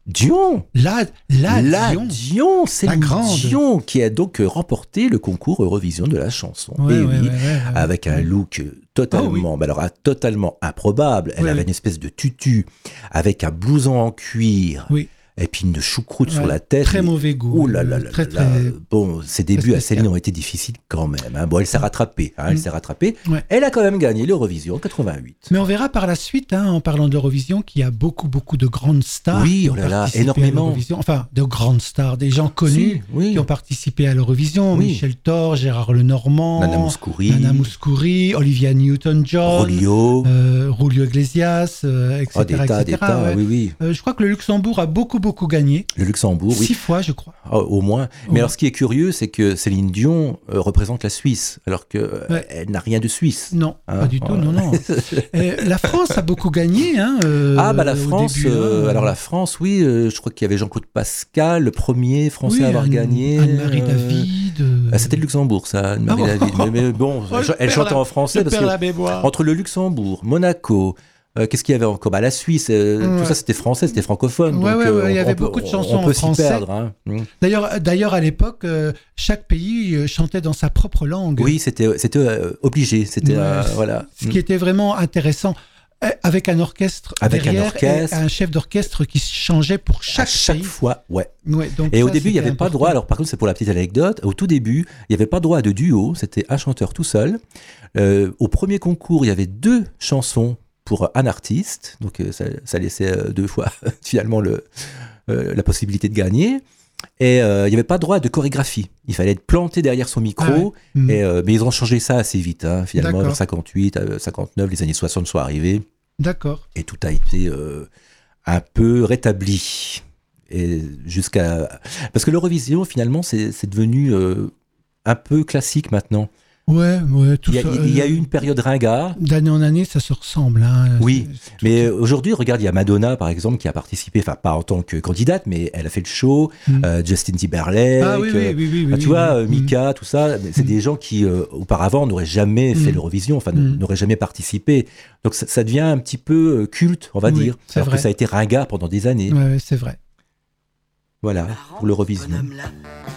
Dion. La, la, La Dion. Dion, c'est La grande. Dion qui a donc euh, remporté le concours Eurovision de la chanson. Ouais, Et ouais, oui, ouais, ouais, ouais. avec un look totalement, Oh oui. bah alors, ah, totalement improbable. Elle Oui, avait oui. une espèce de tutu avec un blouson en cuir, Oui. épine de choucroute sur Ouais, la tête. très Et- mauvais goût. Oh là là là Très, là là. très- Bon, ses débuts à spécial. Céline ont été difficiles quand même. hein. Bon, elle s'est rattrapée. hein, Elle Mm. s'est rattrapée. Ouais. Elle a quand même gagné l'Eurovision en quatre-vingt-huit. Mais on verra par la suite, hein, en parlant d'Eurovision, qu'il y a beaucoup, beaucoup de grandes stars. Oui, qui oh ont là là, participé à énormément. l'Eurovision. Enfin, de grandes stars, des gens connus Si, oui. qui ont participé à l'Eurovision. Oui. Michel Thor, Gérard Lenormand, Nana Mouskouri, Nana Mouskouri, Olivia Newton-John, Rolio. euh, Julio Iglesias, euh, et cetera, Oh, des tas, et des cetera, tas, ouais. oui, oui. Euh, je crois que le Luxembourg a beaucoup, beaucoup gagné. Le Luxembourg, oui. Six fois, je crois. Oh, au moins. Mais Ouais. alors, ce qui est curieux, c'est que Céline Dion euh, représente la Suisse, alors qu'elle Ouais. n'a rien de suisse. Non, Hein, pas du tout, ouais. non, non. Et la France a beaucoup gagné. Hein, euh, Ah, bah la au France, début, euh, hein. alors la France, oui, euh, je crois qu'il y avait Jean-Claude Pascal, le premier français Oui, à avoir Anne- gagné. Anne-Marie euh, David. euh, ah, c'était le Luxembourg, ça, Anne-Marie Ah bon. David. Mais, mais bon, Oh, je elle perds chantait la- en français je parce perds que la mémoire. entre le Luxembourg, Monaco, euh, qu'est-ce qu'il y avait encore bah, la Suisse, euh, Ouais. tout ça c'était français, c'était francophone. Ouais, donc, ouais, euh, ouais, il y on- avait on peut- beaucoup de on- chansons On peut en s'y français. perdre. hein. Mm. D'ailleurs, d'ailleurs, à l'époque, euh, chaque pays euh, chantait dans sa propre langue. Oui, c'était c'était euh, obligé. C'était Ouais, euh, c'est- voilà. Ce qui était vraiment intéressant. euh, Avec un orchestre Avec un derrière orchestre. et un chef d'orchestre qui changeait pour À chaque, chaque pays. fois, ouais. Ouais, donc Et au ça, début, il n'y c'était avait pas important. droit, alors par contre, c'est pour la petite anecdote, au tout début, il n'y avait pas droit de duo, c'était un chanteur tout seul. Euh, au premier concours, il y avait deux chansons pour un artiste, donc euh, ça, ça laissait euh, deux fois finalement le, euh, la possibilité de gagner. Et euh, il n'y avait pas droit de chorégraphie, il fallait être planté derrière son micro, Ah ouais. Mhm. et, euh, mais ils ont changé ça assez vite, hein, finalement, D'accord. vers cinquante-huit, euh, cinquante-neuf, les années soixante sont arrivés. D'accord. Et tout a été euh, un peu rétabli. Et jusqu'à... Parce que l'Eurovision, finalement, c'est c'est devenu euh, un peu classique maintenant. Ouais, ouais, tout Il y, a, ça. il y a euh, eu une période ringard. D'année en année, ça se ressemble. Hein. Oui, C'est- c'est- mais aujourd'hui, regarde, il y a Madonna, par exemple, qui a participé, enfin, pas en tant que candidate, mais elle a fait le show. Mm. Euh, Justin Timberlake. Ah oui, oui, euh, oui, oui, oui, ah, tu oui, vois, oui. euh, Mika, tout ça, c'est Mm. des gens qui, euh, auparavant, n'auraient jamais fait Mm. l'Eurovision, enfin, Mm. n'auraient jamais participé. Donc, ça, ça devient un petit peu euh, culte, on va Oui, dire. c'est Alors vrai. que ça a été ringard pendant des années. Ouais, ouais, c'est vrai. Voilà, pour l'Eurovision. Bonhomme là.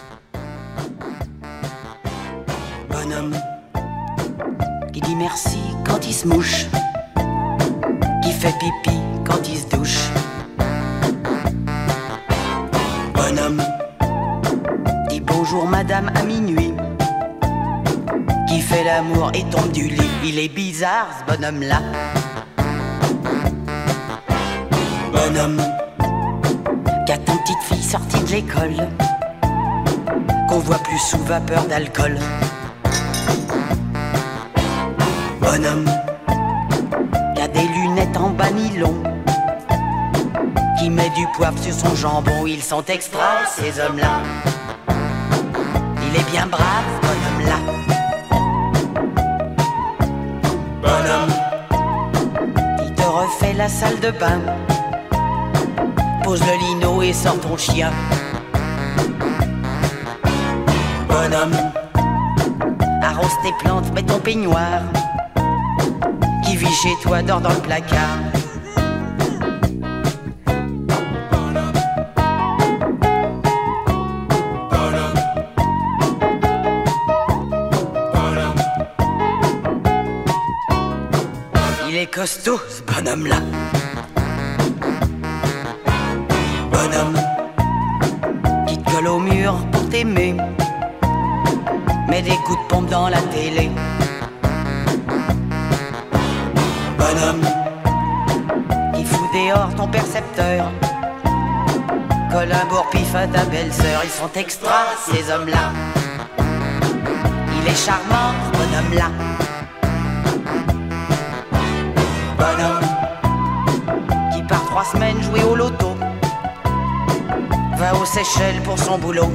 Bonhomme qui dit merci quand il se mouche, qui fait pipi quand il se douche. Bonhomme dit bonjour madame à minuit, qui fait l'amour et tombe du lit. Il est bizarre ce bonhomme là. Bonhomme qui attend petite fille sortie de l'école, qu'on voit plus sous vapeur d'alcool. Bonhomme qui a des lunettes en bas nylon, qui met du poivre sur son jambon. Ils sont extra ces hommes-là. Il est bien brave bonhomme-là. Bonhomme qui te refait la salle de bain, pose le lino et sort ton chien. Bonhomme, arrose tes plantes, mets ton peignoir, qui vit chez toi, dort dans le placard. Il est costaud ce bonhomme-là. Bonhomme qui te colle au mur pour t'aimer, met des coups de pompe dans la télé. Bonhomme qui fout dehors ton percepteur, colle un bourre-pif à ta belle-sœur. Ils sont extras ces hommes-là. Il est charmant ce bonhomme-là. Bonhomme qui part trois semaines jouer au loto, va aux Seychelles pour son boulot.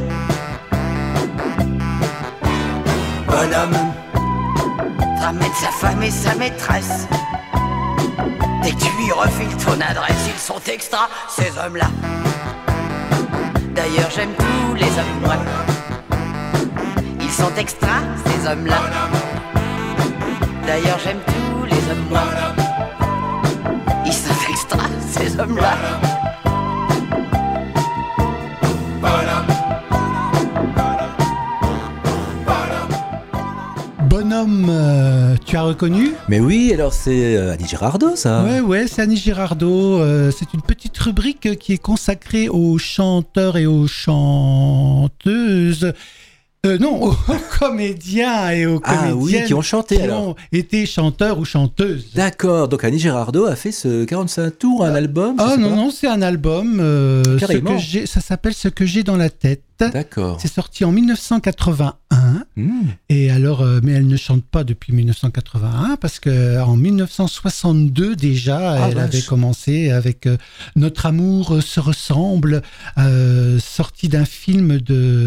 Bonhomme ramène sa femme et sa maîtresse, dès que tu lui refiles ton adresse. Ils sont extras ces hommes-là. D'ailleurs j'aime tous les hommes moi. Ils sont extras ces hommes-là. D'ailleurs j'aime tous les hommes moi. Ils sont extras ces hommes-là. Bonhomme, euh, tu as reconnu? Mais oui, alors c'est euh, Annie Girardot, ça. Ouais, ouais, c'est Annie Girardot. euh, c'est une petite rubrique qui est consacrée aux chanteurs et aux chanteuses. Euh, non, aux comédiens et aux Ah oui, comédiennes qui ont chanté qui alors. ont été chanteurs ou chanteuses. D'accord, donc Annie Girardot a fait ce quarante-cinq tours, un album. je Ah sais non, pas. non, c'est un album. euh, ce Carrément. que j'ai- ça s'appelle Ce que j'ai dans la tête. D'accord. C'est sorti en mille neuf cent quatre-vingt-un. Hmm. Et alors, euh, mais elle ne chante pas depuis mille neuf cent quatre-vingt-un parce que en mille neuf cent soixante-deux déjà, Ah, elle vache. avait commencé avec euh, Notre amour se ressemble, euh, sorti d'un film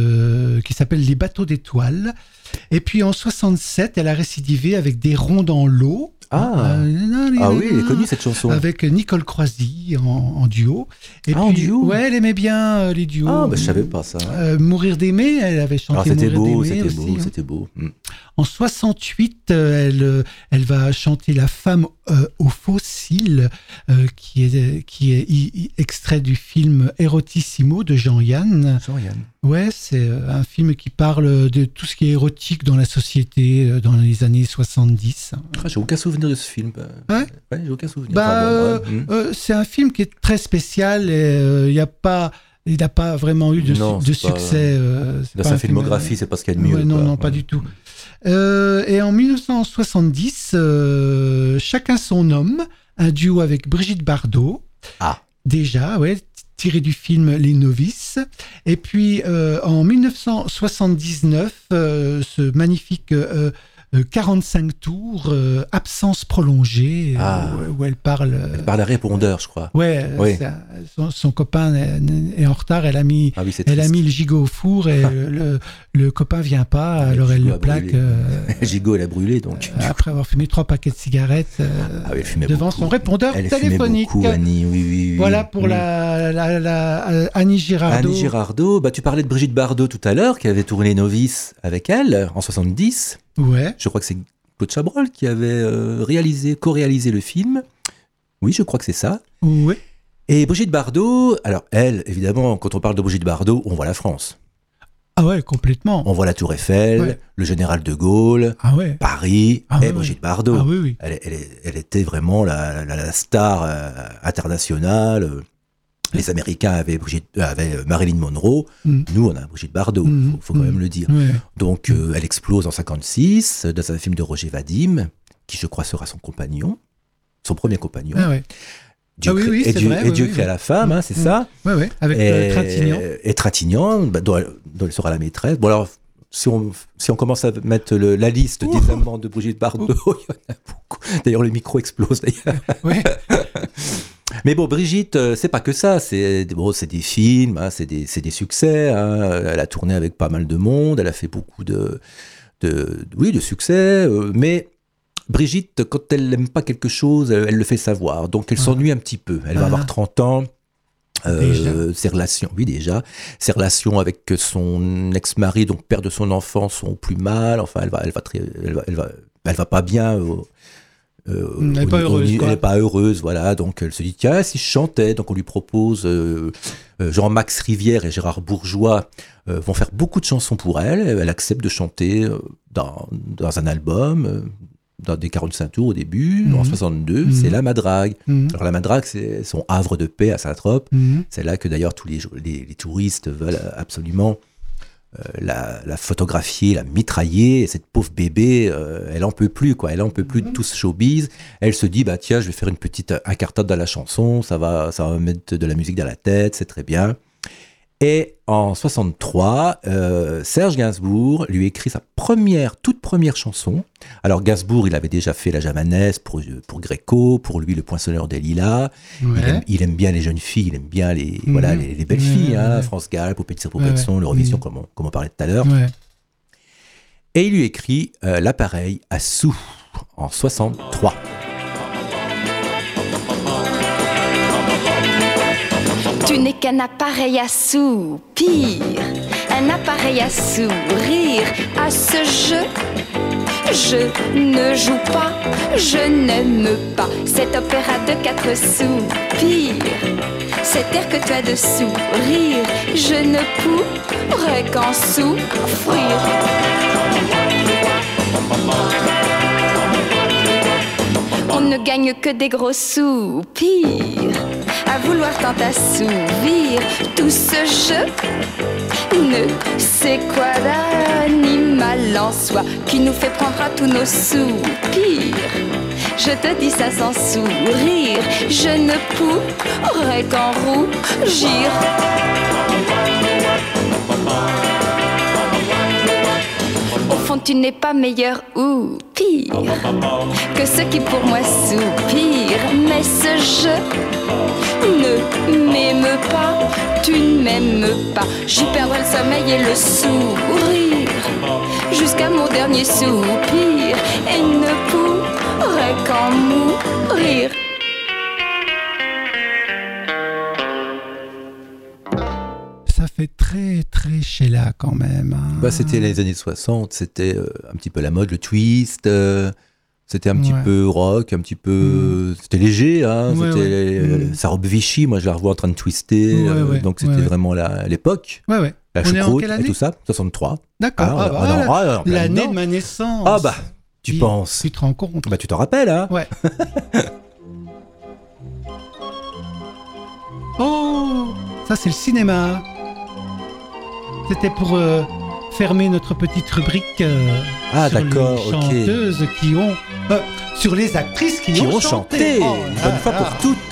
de qui s'appelle Les bateaux d'étoiles. Et puis en soixante-sept, elle a récidivé avec Des ronds dans l'eau. Ah. Euh, Ah oui, elle est connue cette chanson. Avec Nicole Croisy en, en duo. Et Ah, en puis, duo. ouais, elle aimait bien euh, les duos. Ah, bah, je savais pas ça. Euh, Mourir d'aimer, elle avait chanté Alors c'était Mourir beau, d'aimer c'était aussi, beau, hein. c'était beau. Hmm. En soixante-huit, euh, elle, euh, elle va chanter La femme euh, aux fossiles, euh, qui est, qui est i- i- extrait du film Erotissimo de Jean-Yann. Jean-Yann. Ouais, c'est euh, un film qui parle de tout ce qui est érotique dans la société euh, dans les années soixante-dix. Ah, j'ai aucun souvenir de ce film. Ouais Ouais, j'ai aucun souvenir. Bah, Enfin, bon, euh, ouais. Hmm. euh, c'est un film qui est très spécial et il n'y a pas... Il n'a pas vraiment eu de, su- Non, de c'est pas- succès. euh, c'est Dans pas sa un film, filmographie, c'est pas ce qu'il y a de mieux. Ouais, non, quoi. non, pas Ouais. du tout. Euh, et en mille neuf cent soixante-dix, euh, Chacun son homme, un duo avec Brigitte Bardot. Ah. Déjà, ouais, tiré du film Les Novices. Et puis euh, en mille neuf cent soixante-dix-neuf, euh, ce magnifique euh, euh, quarante-cinq tours, euh, Absence prolongée, euh, Ah. où, où elle parle. euh, Par la répondeur, je crois. Ouais, euh, Oui. c'est un- son, son copain est, est en retard. Elle a mis, Ah oui, c'est elle a triste. mis le gigot au four et le, le, le copain vient pas. Alors elle gigot le a plaque. brûlé. euh, Gigot, elle a brûlé, donc. après avoir fumé trois paquets de cigarettes euh, Ah oui, elle fumait devant beaucoup. son répondeur Elle téléphonique. fumait beaucoup, Annie, oui, oui, oui. Voilà pour Hmm. la, la, la- euh, Annie Girardot. Annie Girardot, bah, tu parlais de Brigitte Bardot tout à l'heure, qui avait tourné Novice avec elle en soixante-dix. Ouais. Je crois que c'est Claude Chabrol qui avait euh, réalisé, co-réalisé le film. Oui, je crois que c'est ça. Ouais. Et Brigitte Bardot, alors elle, évidemment, quand on parle de Brigitte Bardot, on voit la France. Ah ouais, complètement. On voit la Tour Eiffel, Ouais. le Général de Gaulle, Ah ouais. Paris, Ah et ouais, Brigitte Bardot. Ah oui, oui. Elle, elle, elle était vraiment la, la- la star euh, internationale. Les Américains avaient, Brigitte, euh, avaient euh, Marilyn Monroe. Mm. Nous, on a Brigitte Bardot. Il Mm. faut, faut quand Mm. même le dire. Ouais. Donc, euh, elle explose en cinquante-six euh, dans un film de Roger Vadim, qui je crois sera son compagnon, son premier compagnon. Ah ouais. Dieu Ah oui, crée- oui, et c'est Dieu, vrai, et oui, Dieu oui, crée oui. la femme, hein, c'est Mm. ça. Ouais, ouais. Avec et, euh, Trintignant. Et Trintignant, bah, dont, elle, dont elle sera la maîtresse. Bon, alors, si on, si on commence à mettre le- la liste Ouh. des amants de Brigitte Bardot, il y en a beaucoup. D'ailleurs, le micro explose. D'ailleurs. Ouais. Mais bon, Brigitte, euh, c'est pas que ça. C'est bon, c'est des films, hein, c'est des, c'est des succès. Hein. Elle a tourné avec pas mal de monde. Elle a fait beaucoup de, de, oui, de succès. euh, mais Brigitte, quand elle n'aime pas quelque chose, elle, elle le fait savoir. Donc, elle Ah. s'ennuie un petit peu. Elle va Ah. avoir trente ans. Euh, Déjà. ses relations, oui déjà, ses relations avec son ex-mari, donc père de son enfant, sont plus mal. Enfin, elle va, elle va, très, elle va, elle va, elle va pas bien. au- euh, Elle n'est au- pas au- heureuse, Elle quoi. n'est pas heureuse, voilà. Donc elle se dit tiens, si je chantais. Donc on lui propose euh, euh, Jean-Max Rivière et Gérard Bourgeois euh, vont faire beaucoup de chansons pour elle. Elle accepte de chanter euh, dans, dans un album. euh, dans des quarante-cinq tours au début, Mhm. en soixante-deux, Mhm. c'est La Madrague. Mhm. Alors La Madrague, c'est son havre de paix à Saint-Trope. Mhm. C'est là que d'ailleurs tous les, les, les touristes veulent absolument euh, la, la photographier, la mitrailler. Et cette pauvre bébé, euh, elle en peut plus, quoi. Elle en peut plus de tout ce showbiz. Elle se dit, bah tiens, je vais faire une petite incartade dans la chanson. Ça va, ça va me mettre de la musique dans la tête, c'est très bien. Et en soixante-trois, euh, Serge Gainsbourg lui écrit sa première, toute première chanson. Alors Gainsbourg, il avait déjà fait La Javanaise pour, pour Gréco, pour lui Le Poinçonneur des Lilas. Il, Ouais. aime, il aime bien les jeunes filles, il aime bien les, Mhm. voilà, les, les belles Ouais, filles, ouais, hein, ouais. France Gall, Poupée de cire, Poupée Ouais, de son, ouais. l'Eurovision, Mhm. comme, on, comme on parlait tout à l'heure. Ouais. Et il lui écrit euh, L'appareil à sous en soixante-trois. Tu n'es qu'un appareil à soupir, un appareil à sourire. À ce jeu, Je ne joue pas, je n'aime pas cet opéra de quatre soupirs. Cet air que tu as de sourire, je ne pourrais qu'en souffrir. On ne gagne que des gros soupirs à vouloir tant assouvir tout ce jeu. Ne sais quoi d'animal en soi qui nous fait prendre à tous nos soupirs. Je te dis ça sans sourire, je ne pourrais qu'en rougir. Au fond, tu n'es pas meilleur ou pire que ceux qui pour moi soupirent. Mais ce jeu ne m'aime pas, tu ne m'aimes pas. J'y perdrai le sommeil et le sourire jusqu'à mon dernier soupir et ne pourrai qu'en mourir. Ça fait très très Sheila quand même. Hein. Bah, c'était les années soixante, c'était euh, un petit peu la mode, le twist, euh, c'était un petit Ouais. peu rock, un petit peu... C'était léger, hein, Ouais, c'était ouais. euh, Mm. sa robe Vichy, moi je la revois en train de twister, Ouais, euh, ouais, donc c'était ouais, ouais. vraiment la- l'époque, Ouais, ouais. la On est en choucroute quelle et année tout ça, soixante-trois. D'accord. Ah, Ah, bah, ah, non, la- ah, en plein l'année dedans. de ma naissance. Ah bah, tu Tu- penses. Tu te rends compte. Bah tu t'en rappelles, hein. Ouais. Oh, ça c'est le cinéma. C'était pour euh, fermer notre petite rubrique euh, Ah, sur d'accord, les ok. chanteuses qui ont... euh, sur les actrices qui, Qui ont chanté, Oh une là bonne fois là. pour toutes.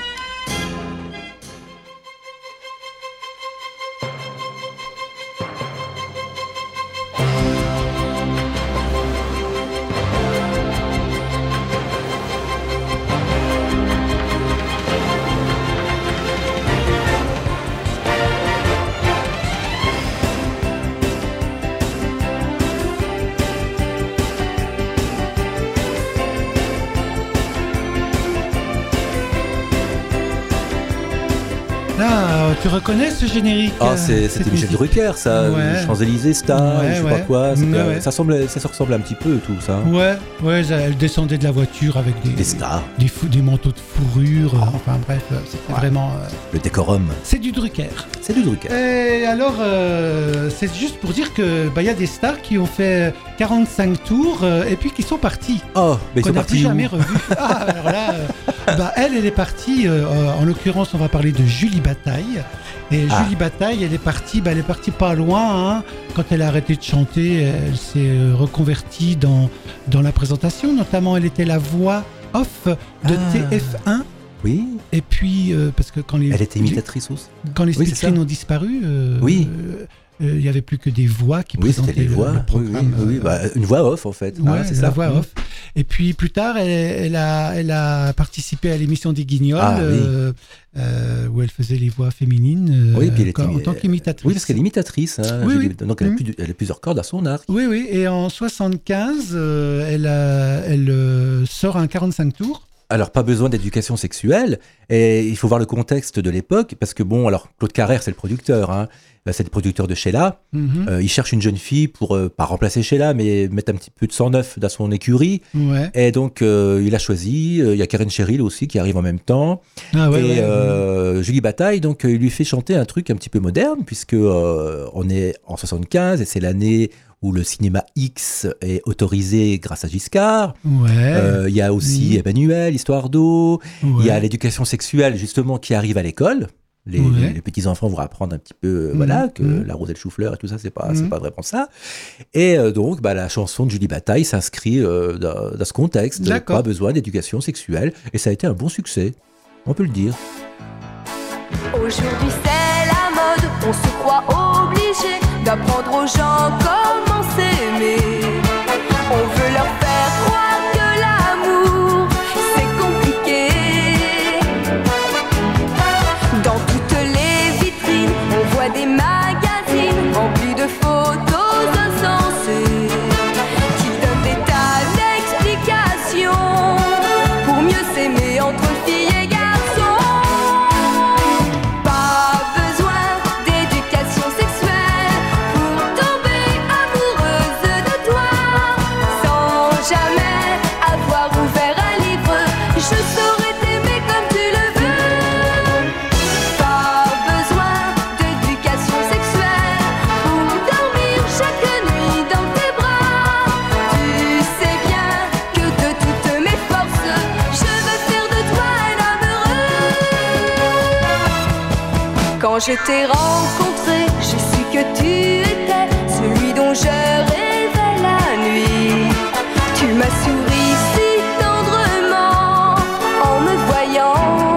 Là, tu reconnais ce générique Ah, euh, c'est- cette c'était Michel musique Drucker, ça, Ouais. Champs-Élysées, Star, Ouais, je sais ouais. pas quoi. c'était- Ouais, ouais. Ça, semblait, ça se ressemblait un petit peu, tout ça. Ouais, ouais, ça- elle descendait de la voiture avec des, Des stars, des, fou- des manteaux de fourrure. euh, Enfin bref, euh, c'était Ouais. vraiment... euh, le décorum. c'est du Drucker. C'est du Drucker. Et alors, euh, c'est juste pour dire que bah, y a des stars qui ont fait quarante-cinq tours euh, et puis qui sont partis. Oh, mais ils Qu'on sont n'a plus partis où jamais revus. Ah, alors là, euh, bah, elle, elle est partie. euh, en l'occurrence, on va parler de Julie Bataille. Et Ah. Julie Bataille, elle est partie. Bah, elle est partie pas loin. Hein. Quand elle a arrêté de chanter, elle s'est euh, reconvertie dans dans la présentation. Notamment, elle était la voix off de Ah. T F un. Oui, Et puis, euh, parce que quand les elle était imitatrice aussi. quand les Oui, c'est speakerines ça. ont disparu, euh, Oui. euh, euh, il y avait plus que des voix qui Oui, présentaient c'était les le- voix. le Oui, oui, programme. oui, oui. euh, Bah, une voix off, en fait. Ouais, hein, c'est la ça. voix Mmh. off. Et puis plus tard, elle, elle a, elle a participé à l'émission des Guignols, Ah, oui. euh, euh, où elle faisait les voix féminines euh, Oui, puis elle était- en tant qu'imitatrice. Oui, parce qu'elle est imitatrice. Hein, Oui, Julie- oui. Donc elle a, Mhm. plus de- elle a plusieurs cordes à son arc. Oui, oui. Et en soixante-quinze, euh, elle, a- elle euh, sort un quarante-cinq tours. Alors, pas besoin d'éducation sexuelle. Et il faut voir le contexte de l'époque. Parce que, bon, alors, Claude Carrère, c'est le producteur. Hein. Euh, C'est le producteur de Sheila. Mhm. Euh, il cherche une jeune fille pour, euh, pas remplacer Sheila, mais mettre un petit peu de sang neuf dans son écurie. Ouais. Et donc, euh, il a choisi. euh, Il y a Karen Cheryl aussi qui arrive en même temps. Ah ouais, et ouais, euh, Julie Bataille, donc, euh, il lui fait chanter un truc un petit peu moderne, puisque euh, on est en soixante-quinze et c'est l'année où le cinéma X est autorisé grâce à Giscard. ouais. Euh, Il y a aussi Mhm. Emmanuel, Histoire d'eau. Il y a Ouais. l'éducation sexuelle, justement, qui arrive à l'école. Les, Ouais. les- les petits-enfants vont apprendre un petit peu, euh, Mhm. voilà, que Mhm. la rose et le chou-fleur et tout ça, c'est pas, Mhm. c'est pas vraiment ça. Et euh, donc, bah, la chanson de Julie Bataille s'inscrit euh, dans, dans ce contexte. D'accord. Pas besoin d'éducation sexuelle. Et ça a été un bon succès. On peut le dire. Aujourd'hui c'est la mode, on se croit obligé d'apprendre aux gens comment s'aimer. On veut leur faire croire que l'amour c'est compliqué. Dans toutes les vitrines, on voit des magazines remplis de photos insensées qui donnent des tas d'explications pour mieux s'aimer entre filles et garçons. Pas besoin d'éducation sexuelle pour tomber amoureuse de toi. je t'ai rencontré, j'ai su que tu étais celui dont je rêvais la nuit. Tu m'as souri si tendrement en me voyant.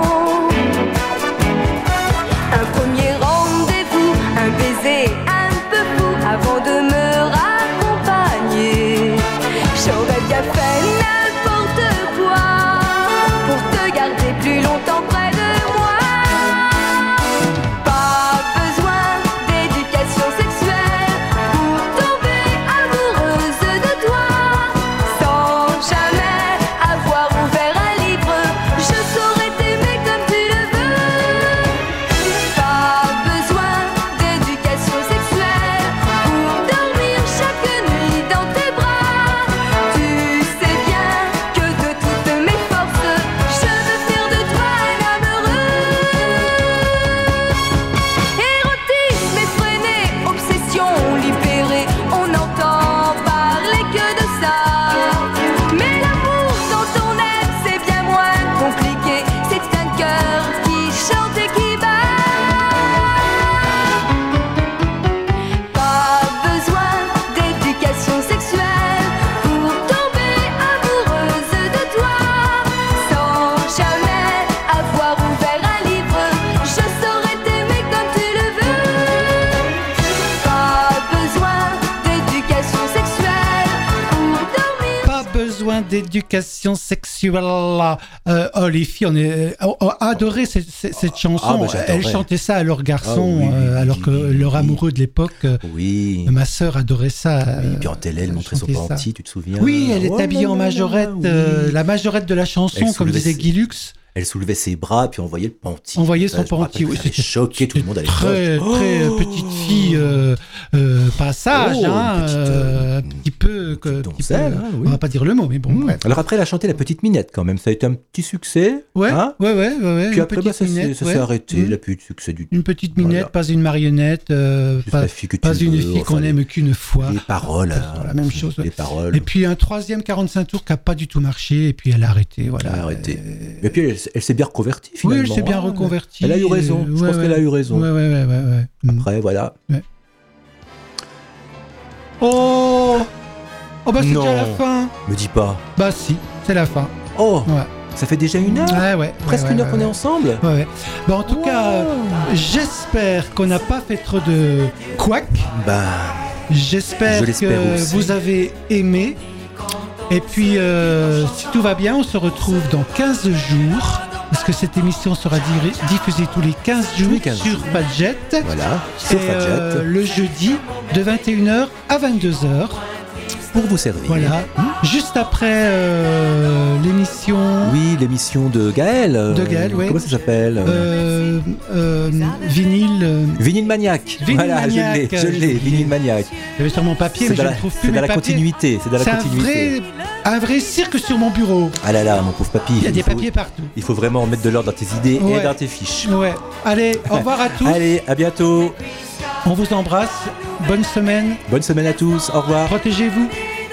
Un premier rendez-vous, un baiser un peu fou avant de me raccompagner. J'aurais bien fait n'importe quoi pour te garder plus longtemps près de moi. Pas besoin d'éducation sexuelle pour tomber amoureuse de toi. Sans jamais avoir ouvert un livre, je saurais t'aimer comme tu le veux. Pas besoin d'éducation sexuelle pour dormir chaque nuit dans tes bras. Tu sais bien que de toutes mes forces, je veux faire de toi un homme heureux. Érotisme effréné, obsession libérée, on n'entend parler que de ça. Mais l'amour dans ton aile, c'est bien moins compliqué. C'est un cœur qui chante et qui bat. Pas besoin d'éducation sexuelle pour tomber amoureuse de toi. Sans jamais avoir ouvert un livre, je saurais t'aimer comme tu le veux. Pas besoin d'éducation sexuelle pour dormir. Pas besoin d'éducation sexuelle. Euh, oh, les filles, on est, ont ont adoré cette, cette- cette chanson. Ah, bah, j'adorais. Elles chantaient ça à leurs garçons, Ah, oui, oui, euh, oui, alors oui, que oui, leur oui. amoureux de l'époque, euh, Oui. ma sœur adorait ça. Oui, euh, puis en télé, elle montrait son chanter ça. panty, tu te souviens? Oui, elle Oh est habillée là en là là, majorette, oui. euh, la majorette de la chanson, Elle comme soulevait disait ses- Guy Lux. Elle soulevait ses bras, puis on voyait le panty. On voyait Ça, son je me rappelle panty, que oui, ça avait c'était- choqué tout le monde à l'époque. Très, très Oh petite fille, euh, euh, pas sage, Oh, hein, une petite, euh, euh, un petit peu, que, petite petit donzelle, peu- hein, oui. on va pas dire le mot, mais bon, Mmh. bref. Alors après, elle a chanté La Petite Minette quand même. Ça a été un petit succès. Ouais, hein. ouais, ouais, ouais, ouais, Puis une après, petite bah, ça s'est minette, ça ouais. s'est arrêté. Mmh. Il n'a plus eu de succès du tout. Une petite minette, Voilà. pas une marionnette, euh, Juste pas, la fille que tu pas une veux, fille enfin, qu'on les- aime qu'une fois. Les paroles. C'est hein. la même chose, ouais. Les paroles. Et puis un troisième quarante-cinq tours qui n'a pas du tout marché, et puis elle a arrêté. Voilà. Elle a arrêté. Euh, Et puis elle, elle s'est bien reconvertie oui, finalement. elle s'est bien hein. reconvertie. Elle a eu raison. Je Ouais, pense ouais. qu'elle a eu raison. Ouais, ouais, ouais, ouais, ouais. Mm. Après, voilà. Oh Oh bah c'est Non. déjà la fin. Me dis pas. Bah si, c'est la fin. Oh, Ouais. ça fait déjà une heure. Ouais, ouais. Presque ouais, une heure ouais, qu'on ouais. est ensemble. Ouais, ouais. Bah, en tout cas, euh, j'espère qu'on n'a pas fait trop de couac. Bah, J'espère Je que l'espère aussi. vous avez aimé. Et puis, euh, si tout va bien, on se retrouve dans quinze jours. Parce que cette émission sera di- diffusée tous les quinze jours les quinze sur jours. Padjet. voilà. Et Sauf euh, Adjet, le jeudi de vingt et une heures à vingt-deux heures. pour vous servir. Voilà. Juste après euh, l'émission Oui, l'émission de Gaël. euh, De Gaël, ouais. Comment ça s'appelle euh, euh, vinyle. euh, Vinyle Maniac. Vinyle voilà, Maniac, je l'ai, je euh, l'ai. Vinyle Maniac. J'avais sur mon papier, C'est mais je dans ne la, trouve plus c'est mes dans la papiers. continuité. C'est dans la C'est un continuité. vrai, un vrai cirque sur mon bureau. Ah là là, mon pauvre papy. Il y a des faut- papiers partout. Il faut vraiment mettre de l'ordre dans tes idées Ouais. et dans tes fiches. Ouais. Allez, au revoir à tous. Allez, à bientôt. On vous embrasse. Bonne semaine. Bonne semaine à tous. Au revoir. Protégez-vous.